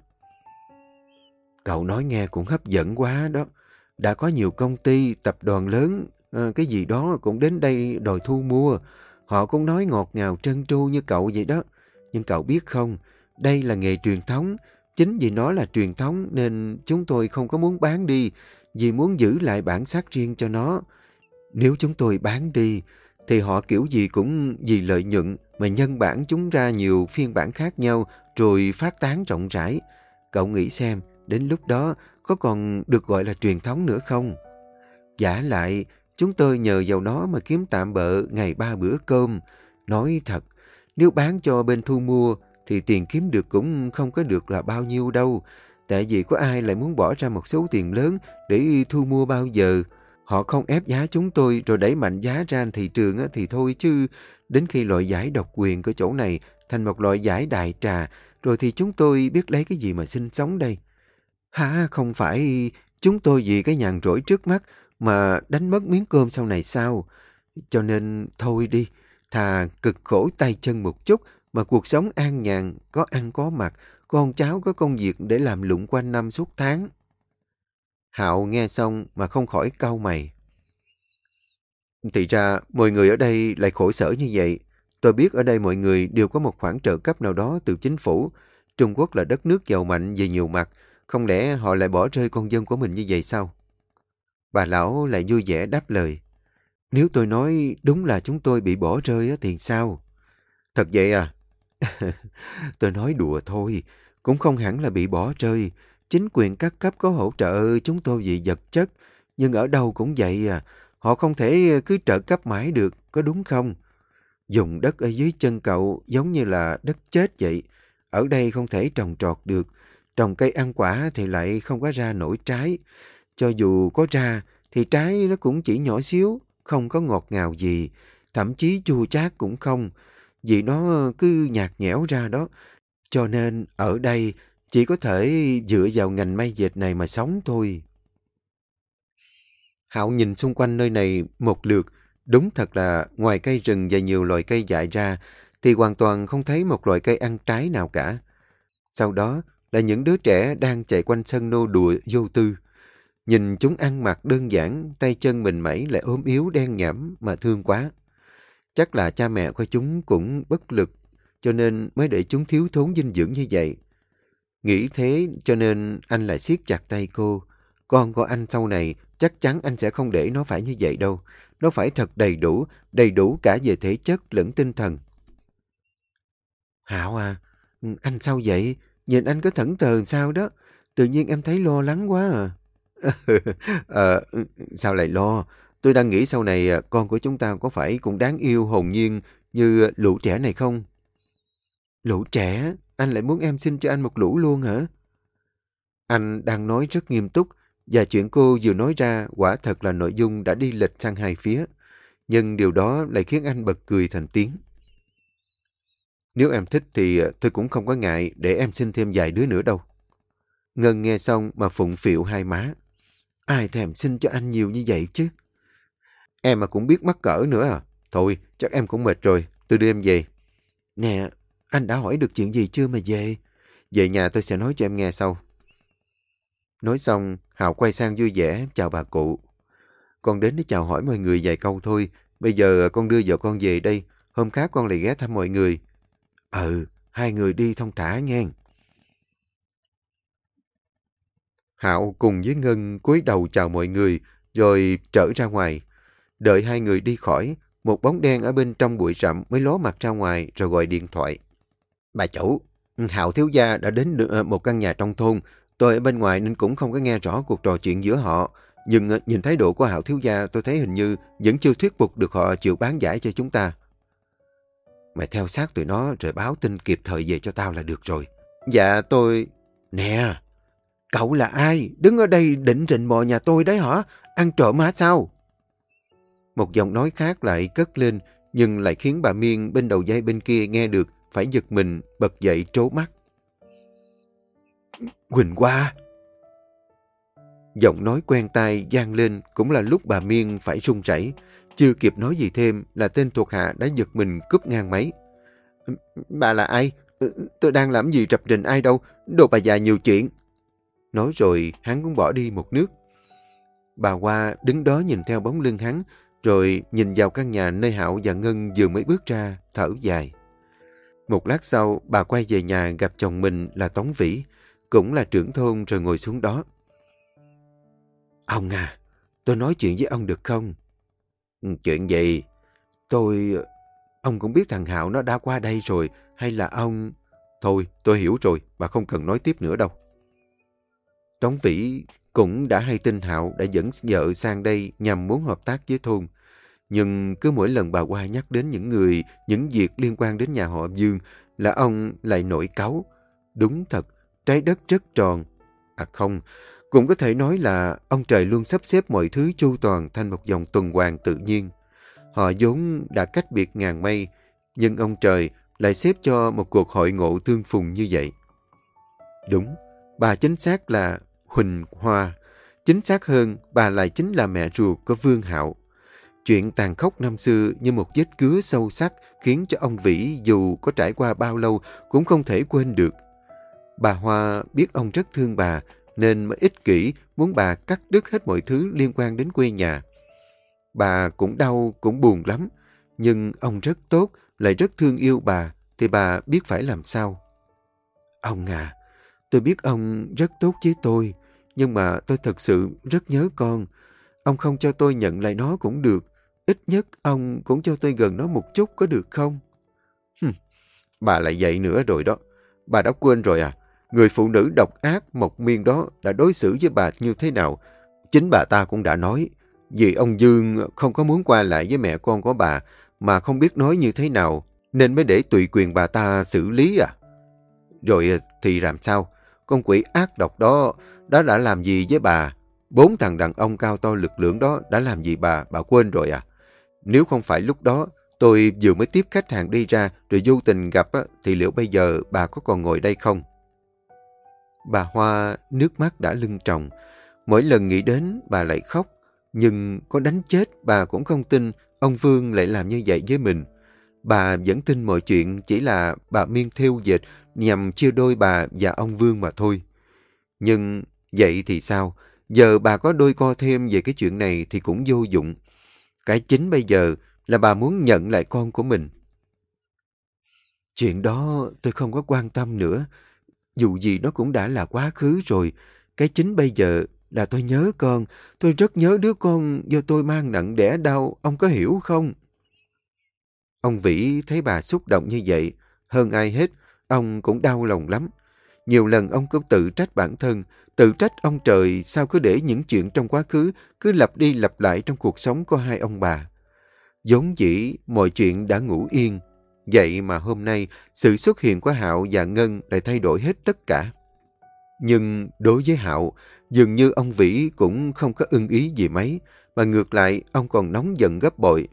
Cậu nói nghe cũng hấp dẫn quá đó. Đã có nhiều công ty, tập đoàn lớn, cái gì đó cũng đến đây đòi thu mua. Họ cũng nói ngọt ngào trơn tru như cậu vậy đó. Nhưng cậu biết không, đây là nghề truyền thống. Chính vì nó là truyền thống nên chúng tôi không có muốn bán đi, vì muốn giữ lại bản sắc riêng cho nó. Nếu chúng tôi bán đi, thì họ kiểu gì cũng vì lợi nhuận mà nhân bản chúng ra nhiều phiên bản khác nhau rồi phát tán rộng rãi. Cậu nghĩ xem, đến lúc đó có còn được gọi là truyền thống nữa không? Vả lại, chúng tôi nhờ vào nó mà kiếm tạm bợ ngày 3 bữa cơm. Nói thật, nếu bán cho bên thu mua thì tiền kiếm được cũng không có được là bao nhiêu đâu. Tại vì có ai lại muốn bỏ ra một số tiền lớn để thu mua bao giờ. Họ không ép giá chúng tôi rồi đẩy mạnh giá ra thị trường thì thôi chứ. Đến khi loại vải độc quyền của chỗ này thành một loại vải đại trà, rồi thì chúng tôi biết lấy cái gì mà sinh sống đây. Hả, không phải chúng tôi vì cái nhàn rỗi trước mắt mà đánh mất miếng cơm sau này sao? Cho nên thôi đi, thà cực khổ tay chân một chút mà cuộc sống an nhàn, có ăn có mặc, con cháu có công việc để làm lụng quanh năm suốt tháng. Hạo nghe xong mà không khỏi cau mày. Thì ra mọi người ở đây lại khổ sở như vậy. Tôi biết ở đây mọi người đều có một khoản trợ cấp nào đó từ chính phủ. Trung Quốc là đất nước giàu mạnh về nhiều mặt. Không lẽ họ lại bỏ rơi con dân của mình như vậy sao? Bà lão lại vui vẻ đáp lời. Nếu tôi nói đúng là chúng tôi bị bỏ rơi thì sao? Thật vậy à? Tôi nói đùa thôi. Cũng không hẳn là bị bỏ rơi. Chính quyền các cấp có hỗ trợ chúng tôi về vật chất, nhưng ở đâu cũng vậy à. Họ không thể cứ trợ cấp mãi được, có đúng không? Dùng đất ở dưới chân cậu giống như là đất chết vậy. Ở đây không thể trồng trọt được. Trồng cây ăn quả thì lại không có ra nổi trái. Cho dù có ra thì trái nó cũng chỉ nhỏ xíu, không có ngọt ngào gì. Thậm chí chua chát cũng không, vì nó cứ nhạt nhẽo ra đó. Cho nên ở đây chỉ có thể dựa vào ngành may dệt này mà sống thôi. Hạo nhìn xung quanh nơi này một lượt, đúng thật là ngoài cây rừng và nhiều loài cây dại ra, thì hoàn toàn không thấy một loài cây ăn trái nào cả. Sau đó là những đứa trẻ đang chạy quanh sân nô đùa vô tư. Nhìn chúng ăn mặc đơn giản, tay chân mình mẩy lại ốm yếu đen nhẵm mà thương quá. Chắc là cha mẹ của chúng cũng bất lực, cho nên mới để chúng thiếu thốn dinh dưỡng như vậy. Nghĩ thế cho nên anh lại siết chặt tay cô. Con của anh sau này chắc chắn anh sẽ không để nó phải như vậy đâu. Nó phải thật đầy đủ cả về thể chất lẫn tinh thần. Hạo à, anh sao vậy? Nhìn anh có thẫn thờ sao đó. Tự nhiên em thấy lo lắng quá à. Ờ, sao lại lo? Tôi đang nghĩ sau này con của chúng ta có phải cũng đáng yêu hồn nhiên như lũ trẻ này không? Lũ trẻ? Anh lại muốn em sinh cho anh một lũ luôn hả? Anh đang nói rất nghiêm túc và chuyện cô vừa nói ra quả thật là nội dung đã đi lệch sang hai phía. Nhưng điều đó lại khiến anh bật cười thành tiếng. Nếu em thích thì tôi cũng không có ngại để em sinh thêm vài đứa nữa đâu. Ngân nghe xong mà phụng phịu hai má. Ai thèm sinh cho anh nhiều như vậy chứ? Em mà cũng biết mắc cỡ nữa à? Thôi, chắc em cũng mệt rồi, tôi đưa em về. Nè, anh đã hỏi được chuyện gì chưa mà về? Về nhà tôi sẽ nói cho em nghe sau. Nói xong, Hạo quay sang vui vẻ, chào bà cụ. Con đến để chào hỏi mọi người vài câu thôi. Bây giờ con đưa vợ con về đây. Hôm khác con lại ghé thăm mọi người. Hai người đi thong thả nghe. Hạo cùng với Ngân cúi đầu chào mọi người, rồi trở ra ngoài. Đợi hai người đi khỏi, một bóng đen ở bên trong bụi rậm mới ló mặt ra ngoài rồi gọi điện thoại. Bà chủ, Hạo thiếu gia đã đến một căn nhà trong thôn. Tôi ở bên ngoài nên cũng không có nghe rõ cuộc trò chuyện giữa họ. Nhưng nhìn thái độ của Hạo thiếu gia tôi thấy hình như vẫn chưa thuyết phục được họ chịu bán giải cho chúng ta. Mày theo sát tụi nó rồi báo tin kịp thời về cho tao là được rồi. Dạ tôi... Nè, cậu là ai? Đứng ở đây định rình mò nhà tôi đấy hả? Ăn trộm hả sao? Một giọng nói khác lại cất lên, nhưng lại khiến bà Miên bên đầu dây bên kia nghe được, phải giật mình, bật dậy trố mắt. Quỳnh Hoa! Giọng nói quen tai vang lên cũng là lúc bà Miên phải run rẩy. Chưa kịp nói gì thêm là tên thuộc hạ đã giật mình cúp ngang máy. Bà là ai? Tôi đang làm gì rập rình ai đâu, đồ bà già nhiều chuyện. Nói rồi hắn cũng bỏ đi một nước. Bà Hoa đứng đó nhìn theo bóng lưng hắn, rồi nhìn vào căn nhà nơi Hạo và Ngân vừa mới bước ra, thở dài. Một lát sau, bà quay về nhà gặp chồng mình là Tống Vĩ, cũng là trưởng thôn rồi ngồi xuống đó. Ông à, tôi nói chuyện với ông được không? Chuyện gì? Ông cũng biết thằng Hạo nó đã qua đây rồi, hay là ông... Thôi, tôi hiểu rồi, bà không cần nói tiếp nữa đâu. Tống Vĩ cũng đã hay tin Hạo đã dẫn vợ sang đây nhằm muốn hợp tác với thôn. Nhưng cứ mỗi lần bà Hoa nhắc đến những việc liên quan đến nhà họ Dương là ông lại nổi cáu. Đúng thật, trái đất rất tròn. À không, cũng có thể nói là ông trời luôn sắp xếp mọi thứ chu toàn thành một dòng tuần hoàn tự nhiên. Họ vốn đã cách biệt ngàn mây, nhưng ông trời lại xếp cho một cuộc hội ngộ tương phùng như vậy. Đúng, bà chính xác là Huỳnh Hoa. Chính xác hơn, bà lại chính là mẹ ruột của Vương Hạo. Chuyện tàn khốc năm xưa như một vết cứa sâu sắc khiến cho ông Vĩ dù có trải qua bao lâu cũng không thể quên được. Bà Hoa biết ông rất thương bà nên mới ích kỷ muốn bà cắt đứt hết mọi thứ liên quan đến quê nhà. Bà cũng đau, cũng buồn lắm, nhưng ông rất tốt, lại rất thương yêu bà, thì bà biết phải làm sao. Ông à, tôi biết ông rất tốt với tôi, nhưng mà tôi thật sự rất nhớ con. Ông không cho tôi nhận lại nó cũng được. Ít nhất ông cũng cho tôi gần nó một chút có được không? Bà lại vậy nữa rồi đó. Bà đã quên rồi à? Người phụ nữ độc ác Mộc Miên đó đã đối xử với bà như thế nào. Chính bà ta cũng đã nói, vì ông Dương không có muốn qua lại với mẹ con của bà mà không biết nói như thế nào, nên mới để tùy quyền bà ta xử lý à. Rồi thì làm sao? Con quỷ ác độc đó đã làm gì với bà? 4 thằng đàn ông cao to lực lưỡng đó đã làm gì bà quên rồi à? Nếu không phải lúc đó tôi vừa mới tiếp khách hàng đi ra rồi vô tình gặp thì liệu bây giờ bà có còn ngồi đây không? Bà Hoa nước mắt đã lưng tròng. Mỗi lần nghĩ đến bà lại khóc. Nhưng có đánh chết bà cũng không tin ông Vương lại làm như vậy với mình. Bà vẫn tin mọi chuyện chỉ là bà Miên thêu dệt nhằm chia đôi bà và ông Vương mà thôi. Nhưng vậy thì sao? Giờ bà có đôi co thêm về cái chuyện này thì cũng vô dụng. Cái chính bây giờ là bà muốn nhận lại con của mình. Chuyện đó tôi không có quan tâm nữa. Dù gì nó cũng đã là quá khứ rồi. Cái chính bây giờ là tôi nhớ con. Tôi rất nhớ đứa con do tôi mang nặng đẻ đau. Ông có hiểu không? Ông Vĩ thấy bà xúc động như vậy. Hơn ai hết, ông cũng đau lòng lắm. Nhiều lần ông cũng tự trách bản thân. Tự trách ông trời sao cứ để những chuyện trong quá khứ cứ lặp đi lặp lại trong cuộc sống của hai ông bà. Vốn dĩ mọi chuyện đã ngủ yên. Vậy mà hôm nay sự xuất hiện của Hạo và Ngân lại thay đổi hết tất cả. Nhưng đối với Hạo, dường như ông Vĩ cũng không có ưng ý gì mấy, mà ngược lại ông còn nóng giận gấp bội.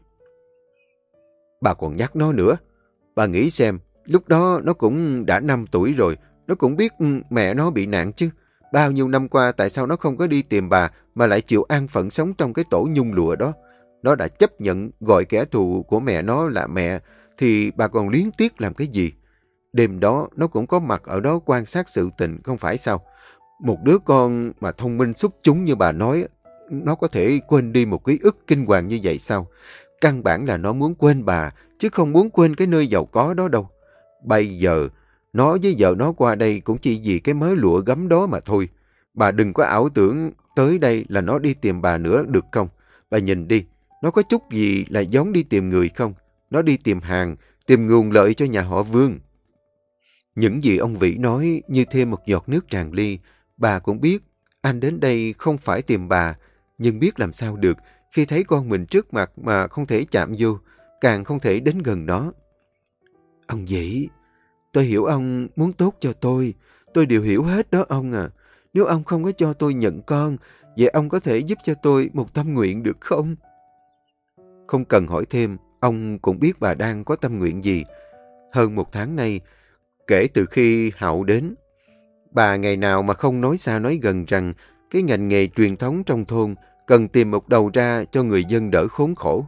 Bà còn nhắc nó nữa. Bà nghĩ xem, lúc đó nó cũng đã 5 tuổi rồi, nó cũng biết mẹ nó bị nạn chứ. Bao nhiêu năm qua tại sao nó không có đi tìm bà mà lại chịu an phận sống trong cái tổ nhung lụa đó? Nó đã chấp nhận gọi kẻ thù của mẹ nó là mẹ, thì bà còn luyến tiếc làm cái gì? Đêm đó nó cũng có mặt ở đó quan sát sự tình, không phải sao? Một đứa con mà thông minh xuất chúng như bà nói, nó có thể quên đi một ký ức kinh hoàng như vậy sao? Căn bản là nó muốn quên bà, chứ không muốn quên cái nơi giàu có đó đâu. Bây giờ, nó với vợ nó qua đây cũng chỉ vì cái mớ lụa gấm đó mà thôi. Bà đừng có ảo tưởng tới đây là nó đi tìm bà nữa được không? Bà nhìn đi, nó có chút gì là giống đi tìm người không? Nó đi tìm hàng, tìm nguồn lợi cho nhà họ Vương. Những gì ông Vĩ nói như thêm một giọt nước tràn ly. Bà cũng biết anh đến đây không phải tìm bà, nhưng biết làm sao được khi thấy con mình trước mặt mà không thể chạm vô, càng không thể đến gần nó. Ông Vĩ, tôi hiểu ông muốn tốt cho tôi đều hiểu hết đó ông à. Nếu ông không có cho tôi nhận con, vậy ông có thể giúp cho tôi một tâm nguyện được không? Không cần hỏi thêm, ông cũng biết bà đang có tâm nguyện gì. Hơn 1 tháng nay, kể từ khi Hạo đến, bà ngày nào mà không nói xa nói gần rằng cái ngành nghề truyền thống trong thôn cần tìm một đầu ra cho người dân đỡ khốn khổ.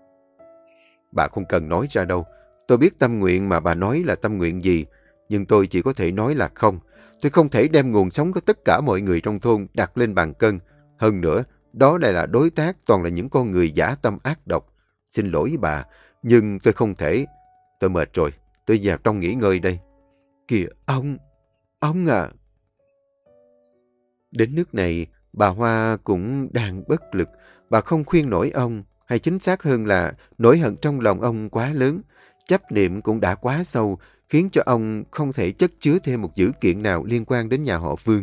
Bà không cần nói ra đâu. Tôi biết tâm nguyện mà bà nói là tâm nguyện gì, nhưng tôi chỉ có thể nói là không. Tôi không thể đem nguồn sống của tất cả mọi người trong thôn đặt lên bàn cân. Hơn nữa, đó đây là đối tác toàn là những con người dã tâm ác độc. Xin lỗi bà, nhưng tôi không thể. Tôi mệt rồi, tôi vào trong nghỉ ngơi đây. Kìa ông à. Đến nước này, bà Hoa cũng đang bất lực. Bà không khuyên nổi ông, hay chính xác hơn là nỗi hận trong lòng ông quá lớn. Chấp niệm cũng đã quá sâu, khiến cho ông không thể chất chứa thêm một dữ kiện nào liên quan đến nhà họ Vương.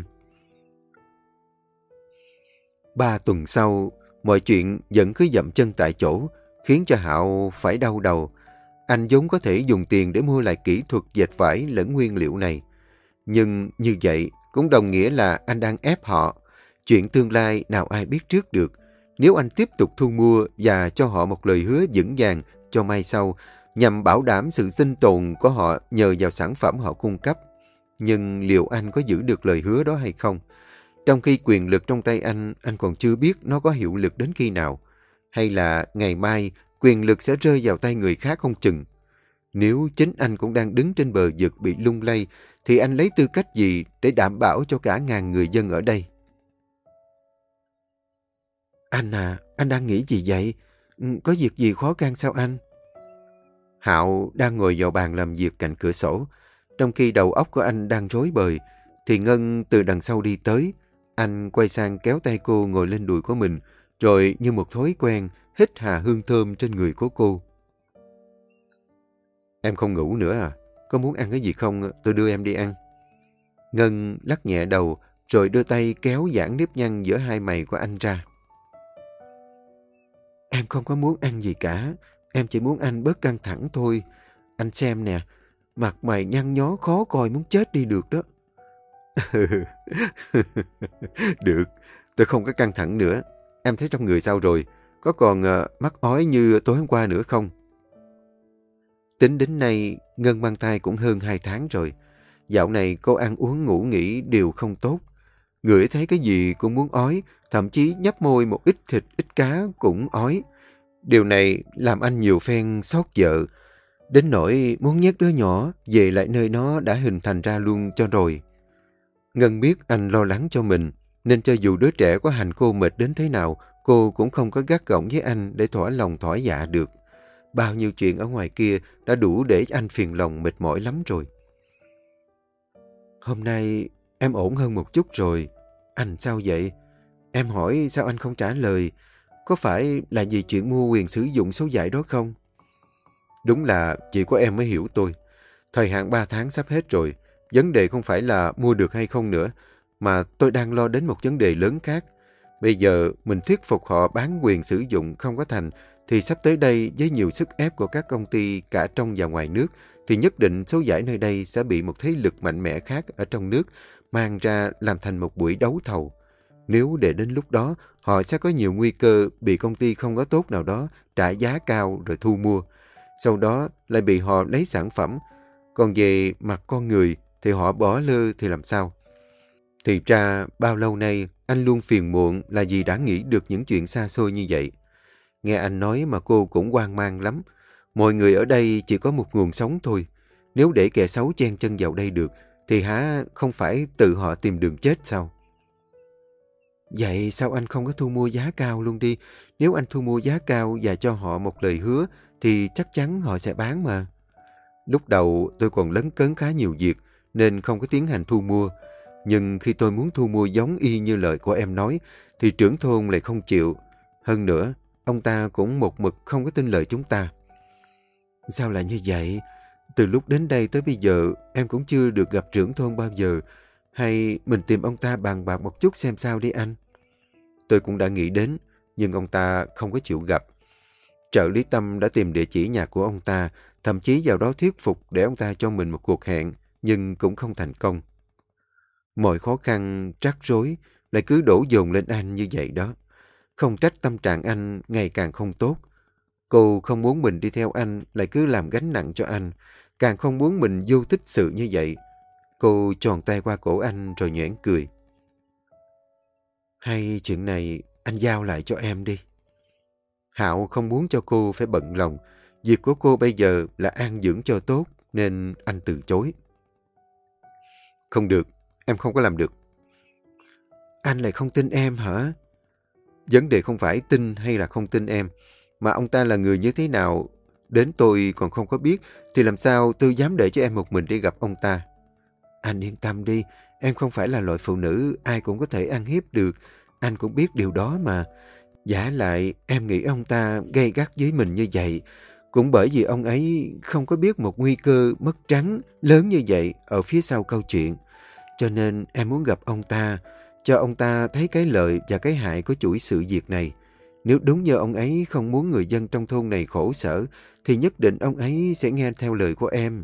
3 tuần sau, mọi chuyện vẫn cứ dậm chân tại chỗ, khiến cho Hạo phải đau đầu. Anh vốn có thể dùng tiền để mua lại kỹ thuật dệt vải lẫn nguyên liệu này. Nhưng như vậy cũng đồng nghĩa là anh đang ép họ. Chuyện tương lai nào ai biết trước được. Nếu anh tiếp tục thu mua và cho họ một lời hứa vững vàng cho mai sau, nhằm bảo đảm sự sinh tồn của họ nhờ vào sản phẩm họ cung cấp. Nhưng liệu anh có giữ được lời hứa đó hay không? Trong khi quyền lực trong tay anh còn chưa biết nó có hiệu lực đến khi nào. Hay là ngày mai quyền lực sẽ rơi vào tay người khác không chừng. Nếu chính anh cũng đang đứng trên bờ vực bị lung lay, thì anh lấy tư cách gì để đảm bảo cho cả ngàn người dân ở đây? Anh à, anh đang nghĩ gì vậy? Có việc gì khó khăn sao anh? Hạo đang ngồi vào bàn làm việc cạnh cửa sổ. Trong khi đầu óc của anh đang rối bời, thì Ngân từ đằng sau đi tới. Anh quay sang kéo tay cô ngồi lên đùi của mình, rồi như một thói quen, hít hà hương thơm trên người của cô. Em không ngủ nữa à? Có muốn ăn cái gì không? Tôi đưa em đi ăn. Ngân lắc nhẹ đầu, rồi đưa tay kéo giãn nếp nhăn giữa hai mày của anh ra. Em không có muốn ăn gì cả. Em chỉ muốn anh bớt căng thẳng thôi. Anh xem nè, mặt mày nhăn nhó khó coi muốn chết đi được đó. Được, tôi không có căng thẳng nữa. Em thấy trong người sao rồi? Có còn mắc ói như tối hôm qua nữa không? Tính đến nay, Ngân mang thai cũng hơn 2 tháng rồi. Dạo này cô ăn uống ngủ nghỉ đều không tốt. Ngửi thấy cái gì cũng muốn ói, thậm chí nhấp môi một ít thịt ít cá cũng ói. Điều này làm anh nhiều phen xót vợ, đến nỗi muốn nhét đứa nhỏ về lại nơi nó đã hình thành ra luôn cho rồi. Ngân biết anh lo lắng cho mình, nên cho dù đứa trẻ có hành cô mệt đến thế nào, cô cũng không có gắt gỏng với anh để thỏa lòng thỏa dạ được. Bao nhiêu chuyện ở ngoài kia đã đủ để anh phiền lòng mệt mỏi lắm rồi. Hôm nay em ổn hơn một chút rồi. Anh sao vậy? Em hỏi sao anh không trả lời? Có phải là vì chuyện mua quyền sử dụng số dạy đó không? Đúng là chỉ có em mới hiểu tôi. Thời hạn 3 tháng sắp hết rồi. Vấn đề không phải là mua được hay không nữa, mà tôi đang lo đến một vấn đề lớn khác. Bây giờ mình thuyết phục họ bán quyền sử dụng không có thành, thì sắp tới đây với nhiều sức ép của các công ty cả trong và ngoài nước, thì nhất định số giải nơi đây sẽ bị một thế lực mạnh mẽ khác ở trong nước mang ra làm thành một buổi đấu thầu. Nếu để đến lúc đó, họ sẽ có nhiều nguy cơ bị công ty không có tốt nào đó trả giá cao rồi thu mua. Sau đó lại bị họ lấy sản phẩm. Còn về mặt con người thì họ bỏ lơ thì làm sao? Thì ra bao lâu nay anh luôn phiền muộn là vì đã nghĩ được những chuyện xa xôi như vậy. Nghe anh nói mà cô cũng hoang mang lắm. Mọi người ở đây chỉ có một nguồn sống thôi. Nếu để kẻ xấu chen chân vào đây được thì hả không phải tự họ tìm đường chết sao? Vậy sao anh không có thu mua giá cao luôn đi? Nếu anh thu mua giá cao và cho họ một lời hứa thì chắc chắn họ sẽ bán mà. Lúc đầu tôi còn lấn cấn khá nhiều việc nên không có tiến hành thu mua. Nhưng khi tôi muốn thu mua giống y như lời của em nói thì trưởng thôn lại không chịu. Hơn nữa, ông ta cũng một mực không có tin lời chúng ta. Sao lại như vậy? Từ lúc đến đây tới bây giờ em cũng chưa được gặp trưởng thôn bao giờ. Hay mình tìm ông ta bàn bạc một chút xem sao đi anh? Tôi cũng đã nghĩ đến, nhưng ông ta không có chịu gặp. Trợ lý Tâm đã tìm địa chỉ nhà của ông ta, thậm chí vào đó thuyết phục để ông ta cho mình một cuộc hẹn, nhưng cũng không thành công. Mọi khó khăn, rắc rối lại cứ đổ dồn lên anh như vậy đó. Không trách tâm trạng anh ngày càng không tốt. Cô không muốn mình đi theo anh lại cứ làm gánh nặng cho anh, càng không muốn mình vô tích sự như vậy. Cô tròn tay qua cổ anh rồi nhoẻn cười. Hay chuyện này anh giao lại cho em đi. Hạo không muốn cho cô phải bận lòng. Việc của cô bây giờ là an dưỡng cho tốt, nên anh từ chối. Không được, em không có làm được. Anh lại không tin em hả? Vấn đề không phải tin hay là không tin em, mà ông ta là người như thế nào, đến tôi còn không có biết, thì làm sao tôi dám để cho em một mình đi gặp ông ta. Anh yên tâm đi, em không phải là loại phụ nữ ai cũng có thể ăn hiếp được, anh cũng biết điều đó mà. Vả lại, em nghĩ ông ta gay gắt với mình như vậy, cũng bởi vì ông ấy không có biết một nguy cơ mất trắng lớn như vậy ở phía sau câu chuyện. Cho nên em muốn gặp ông ta, cho ông ta thấy cái lợi và cái hại của chuỗi sự việc này. Nếu đúng như ông ấy không muốn người dân trong thôn này khổ sở, thì nhất định ông ấy sẽ nghe theo lời của em.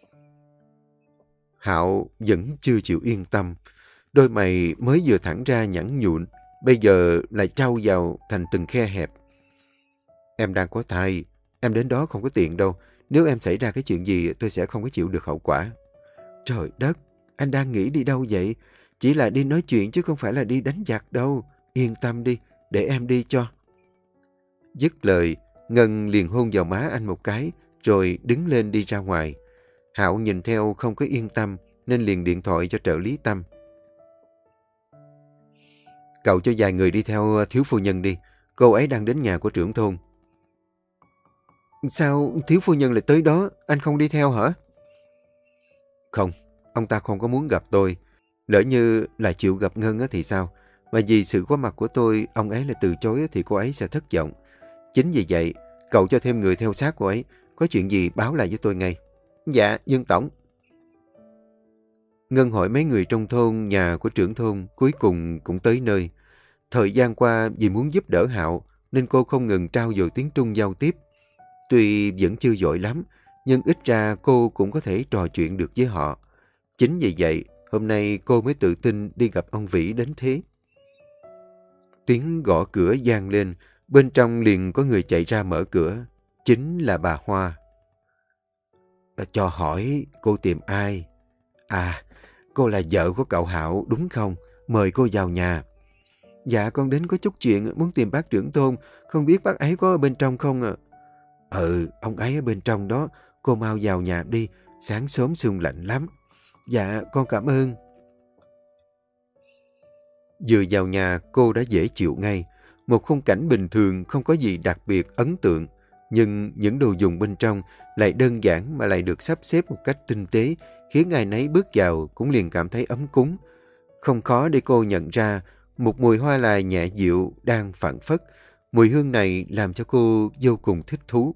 Hạo vẫn chưa chịu yên tâm. Đôi mày mới vừa thẳng ra nhẵn nhụn, bây giờ lại trao vào thành từng khe hẹp. Em đang có thai, em đến đó không có tiện đâu. Nếu em xảy ra cái chuyện gì, tôi sẽ không có chịu được hậu quả. Trời đất, anh đang nghĩ đi đâu vậy? Chỉ là đi nói chuyện chứ không phải là đi đánh giặc đâu. Yên tâm đi, để em đi cho. Dứt lời, Ngân liền hôn vào má anh một cái, rồi đứng lên đi ra ngoài. Hạo nhìn theo không có yên tâm, nên liền điện thoại cho trợ lý Tâm. Cậu cho vài người đi theo thiếu phu nhân đi. Cô ấy đang đến nhà của trưởng thôn. Sao thiếu phu nhân lại tới đó? Anh không đi theo hả? Không, ông ta không có muốn gặp tôi. Lỡ như là chịu gặp Ngân thì sao? Mà vì sự có mặt của tôi, ông ấy lại từ chối thì cô ấy sẽ thất vọng. Chính vì vậy, cậu cho thêm người theo sát cô ấy. Có chuyện gì báo lại với tôi ngay. Dạ, Dương Tổng. Ngân hỏi mấy người trong thôn, nhà của trưởng thôn cuối cùng cũng tới nơi. Thời gian qua vì muốn giúp đỡ Hạo nên cô không ngừng trao dồi tiếng Trung giao tiếp. Tuy vẫn chưa giỏi lắm, nhưng ít ra cô cũng có thể trò chuyện được với họ. Chính vì vậy, hôm nay cô mới tự tin đi gặp ông Vĩ đến thế. Tiếng gõ cửa vang lên, bên trong liền có người chạy ra mở cửa. Chính là bà Hoa. Cho hỏi cô tìm ai? À, cô là vợ của cậu Hạo đúng không? Mời cô vào nhà. Dạ con đến có chút chuyện muốn tìm bác trưởng thôn, không biết bác ấy có ở bên trong không ạ? Ừ, ông ấy ở bên trong đó, cô mau vào nhà đi, sáng sớm sương lạnh lắm. Dạ, con cảm ơn. Vừa vào nhà cô đã dễ chịu ngay. Một khung cảnh bình thường không có gì đặc biệt ấn tượng, nhưng những đồ dùng bên trong lại đơn giản mà lại được sắp xếp một cách tinh tế, khiến ai nấy bước vào cũng liền cảm thấy ấm cúng. Không khó để cô nhận ra một mùi hoa lại nhẹ dịu đang phảng phất. Mùi hương này làm cho cô vô cùng thích thú.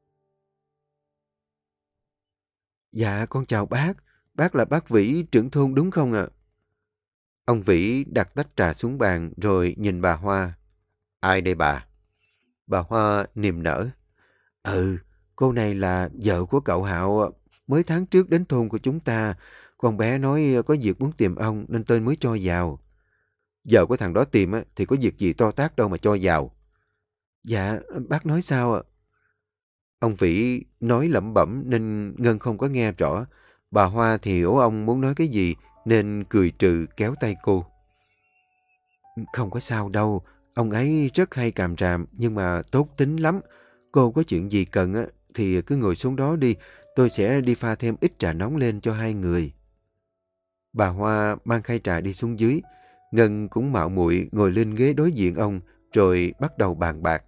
Dạ con chào bác là bác Vĩ trưởng thôn đúng không ạ? Ông Vĩ đặt tách trà xuống bàn rồi nhìn bà Hoa. Ai đây bà? Bà Hoa niềm nở. Ừ, cô này là vợ của cậu Hạo, mới tháng trước đến thôn của chúng ta. Con bé nói có việc muốn tìm ông nên tôi mới cho vào. Vợ của thằng đó tìm thì có việc gì to tát đâu mà cho vào. Dạ, bác nói sao ạ? Ông Vĩ nói lẩm bẩm nên Ngân không có nghe rõ. Bà Hoa thì hiểu ông muốn nói cái gì nên cười trừ kéo tay cô. Không có sao đâu, ông ấy rất hay càm ràm nhưng mà tốt tính lắm. Cô có chuyện gì cần thì cứ ngồi xuống đó đi, tôi sẽ đi pha thêm ít trà nóng lên cho hai người. Bà Hoa mang khay trà đi xuống dưới. Ngân cũng mạo muội ngồi lên ghế đối diện ông rồi bắt đầu bàn bạc.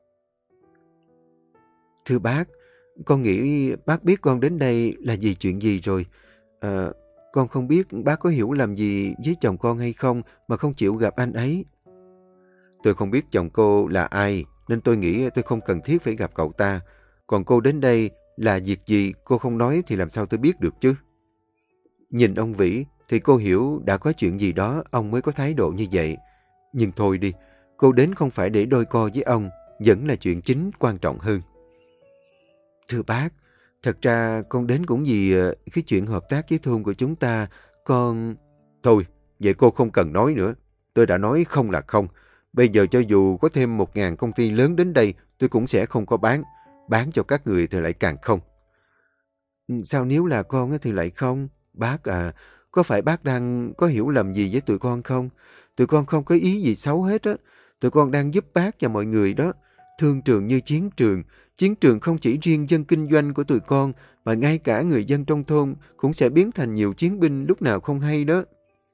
Thưa bác, con nghĩ bác biết con đến đây là vì chuyện gì rồi. Con không biết bác có hiểu làm gì với chồng con hay không mà không chịu gặp anh ấy. Tôi không biết chồng cô là ai nên tôi nghĩ tôi không cần thiết phải gặp cậu ta. Còn cô đến đây là việc gì cô không nói thì làm sao tôi biết được chứ. Nhìn ông Vĩ thì cô hiểu đã có chuyện gì đó ông mới có thái độ như vậy. Nhưng thôi đi, cô đến không phải để đôi co với ông, vẫn là chuyện chính quan trọng hơn. Thưa bác, thật ra con đến cũng vì cái chuyện hợp tác với thôn của chúng ta, con... Thôi, vậy cô không cần nói nữa. Tôi đã nói không là không. Bây giờ cho dù có thêm 1.000 công ty lớn đến đây, tôi cũng sẽ không có bán. Bán cho các người thì lại càng không. Sao nếu là con thì lại không? Bác à, có phải bác đang có hiểu lầm gì với tụi con không? Tụi con không có ý gì xấu hết á. Tụi con đang giúp bác và mọi người đó. Thương trường như chiến trường. Chiến trường không chỉ riêng dân kinh doanh của tụi con, mà ngay cả người dân trong thôn cũng sẽ biến thành nhiều chiến binh lúc nào không hay đó.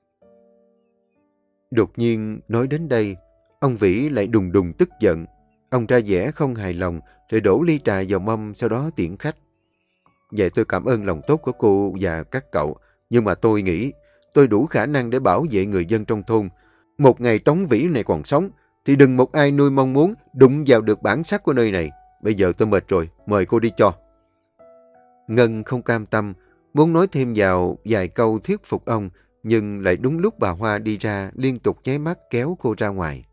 Đột nhiên nói đến đây, ông Vĩ lại đùng đùng tức giận. Ông ra vẻ không hài lòng, rồi đổ ly trà vào mâm, sau đó tiễn khách. Vậy tôi cảm ơn lòng tốt của cô và các cậu, nhưng mà tôi nghĩ tôi đủ khả năng để bảo vệ người dân trong thôn. Một ngày Tống Vĩ này còn sống, thì đừng một ai nuôi mong muốn đụng vào được bản sắc của nơi này. Bây giờ tôi mệt rồi, mời cô đi cho. Ngân không cam tâm, muốn nói thêm vào vài câu thuyết phục ông, nhưng lại đúng lúc bà Hoa đi ra liên tục nháy mắt kéo cô ra ngoài.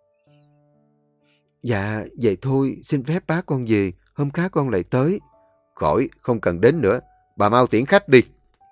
Dạ, vậy thôi, xin phép bác con về, hôm khác con lại tới. Khỏi, không cần đến nữa, bà mau tiễn khách đi.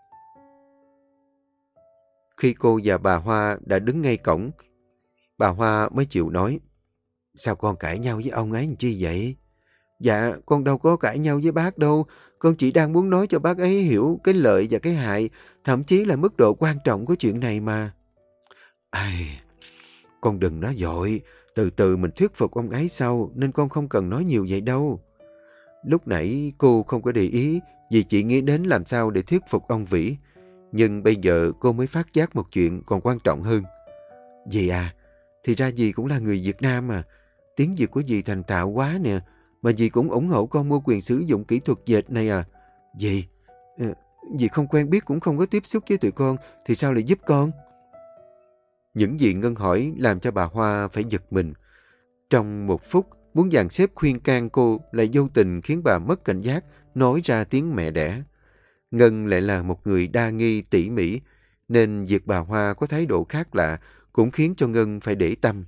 Khi cô và bà Hoa đã đứng ngay cổng, bà Hoa mới chịu nói. Sao con cãi nhau với ông ấy làm chi vậy? Dạ, con đâu có cãi nhau với bác đâu. Con chỉ đang muốn nói cho bác ấy hiểu cái lợi và cái hại, thậm chí là mức độ quan trọng của chuyện này mà. Ai, con đừng nói vội, từ từ mình thuyết phục ông ấy sau, nên con không cần nói nhiều vậy đâu. Lúc nãy cô không có để ý vì chị nghĩ đến làm sao để thuyết phục ông Vĩ. Nhưng bây giờ cô mới phát giác một chuyện còn quan trọng hơn. Dì à, thì ra dì cũng là người Việt Nam mà. Tiếng Việt của dì thành thạo quá nè. Mà dì cũng ủng hộ con mua quyền sử dụng kỹ thuật dệt này à. Dì, dì không quen biết cũng không có tiếp xúc với tụi con thì sao lại giúp con? Những gì Ngân hỏi làm cho bà Hoa phải giật mình. Trong một phút, muốn dàn xếp khuyên can cô lại vô tình khiến bà mất cảnh giác, nói ra tiếng mẹ đẻ. Ngân lại là một người đa nghi tỉ mỉ. nên việc bà Hoa có thái độ khác lạ cũng khiến cho Ngân phải để tâm.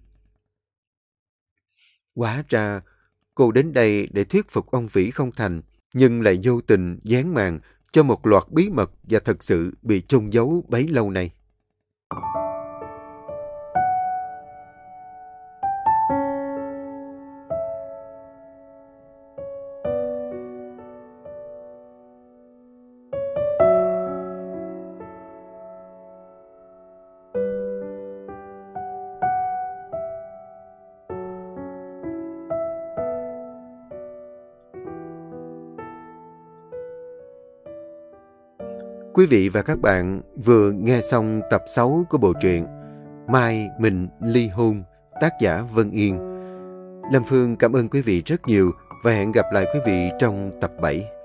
Hóa ra, cô đến đây để thuyết phục ông Vĩ không thành, nhưng lại vô tình dán màn cho một loạt bí mật và thật sự bị chôn giấu bấy lâu nay. Quý vị và các bạn vừa nghe xong tập 6 của bộ truyện Mai Mình Ly Hôn, tác giả Vân Yên. Lâm Phương cảm ơn quý vị rất nhiều và hẹn gặp lại quý vị trong tập 7.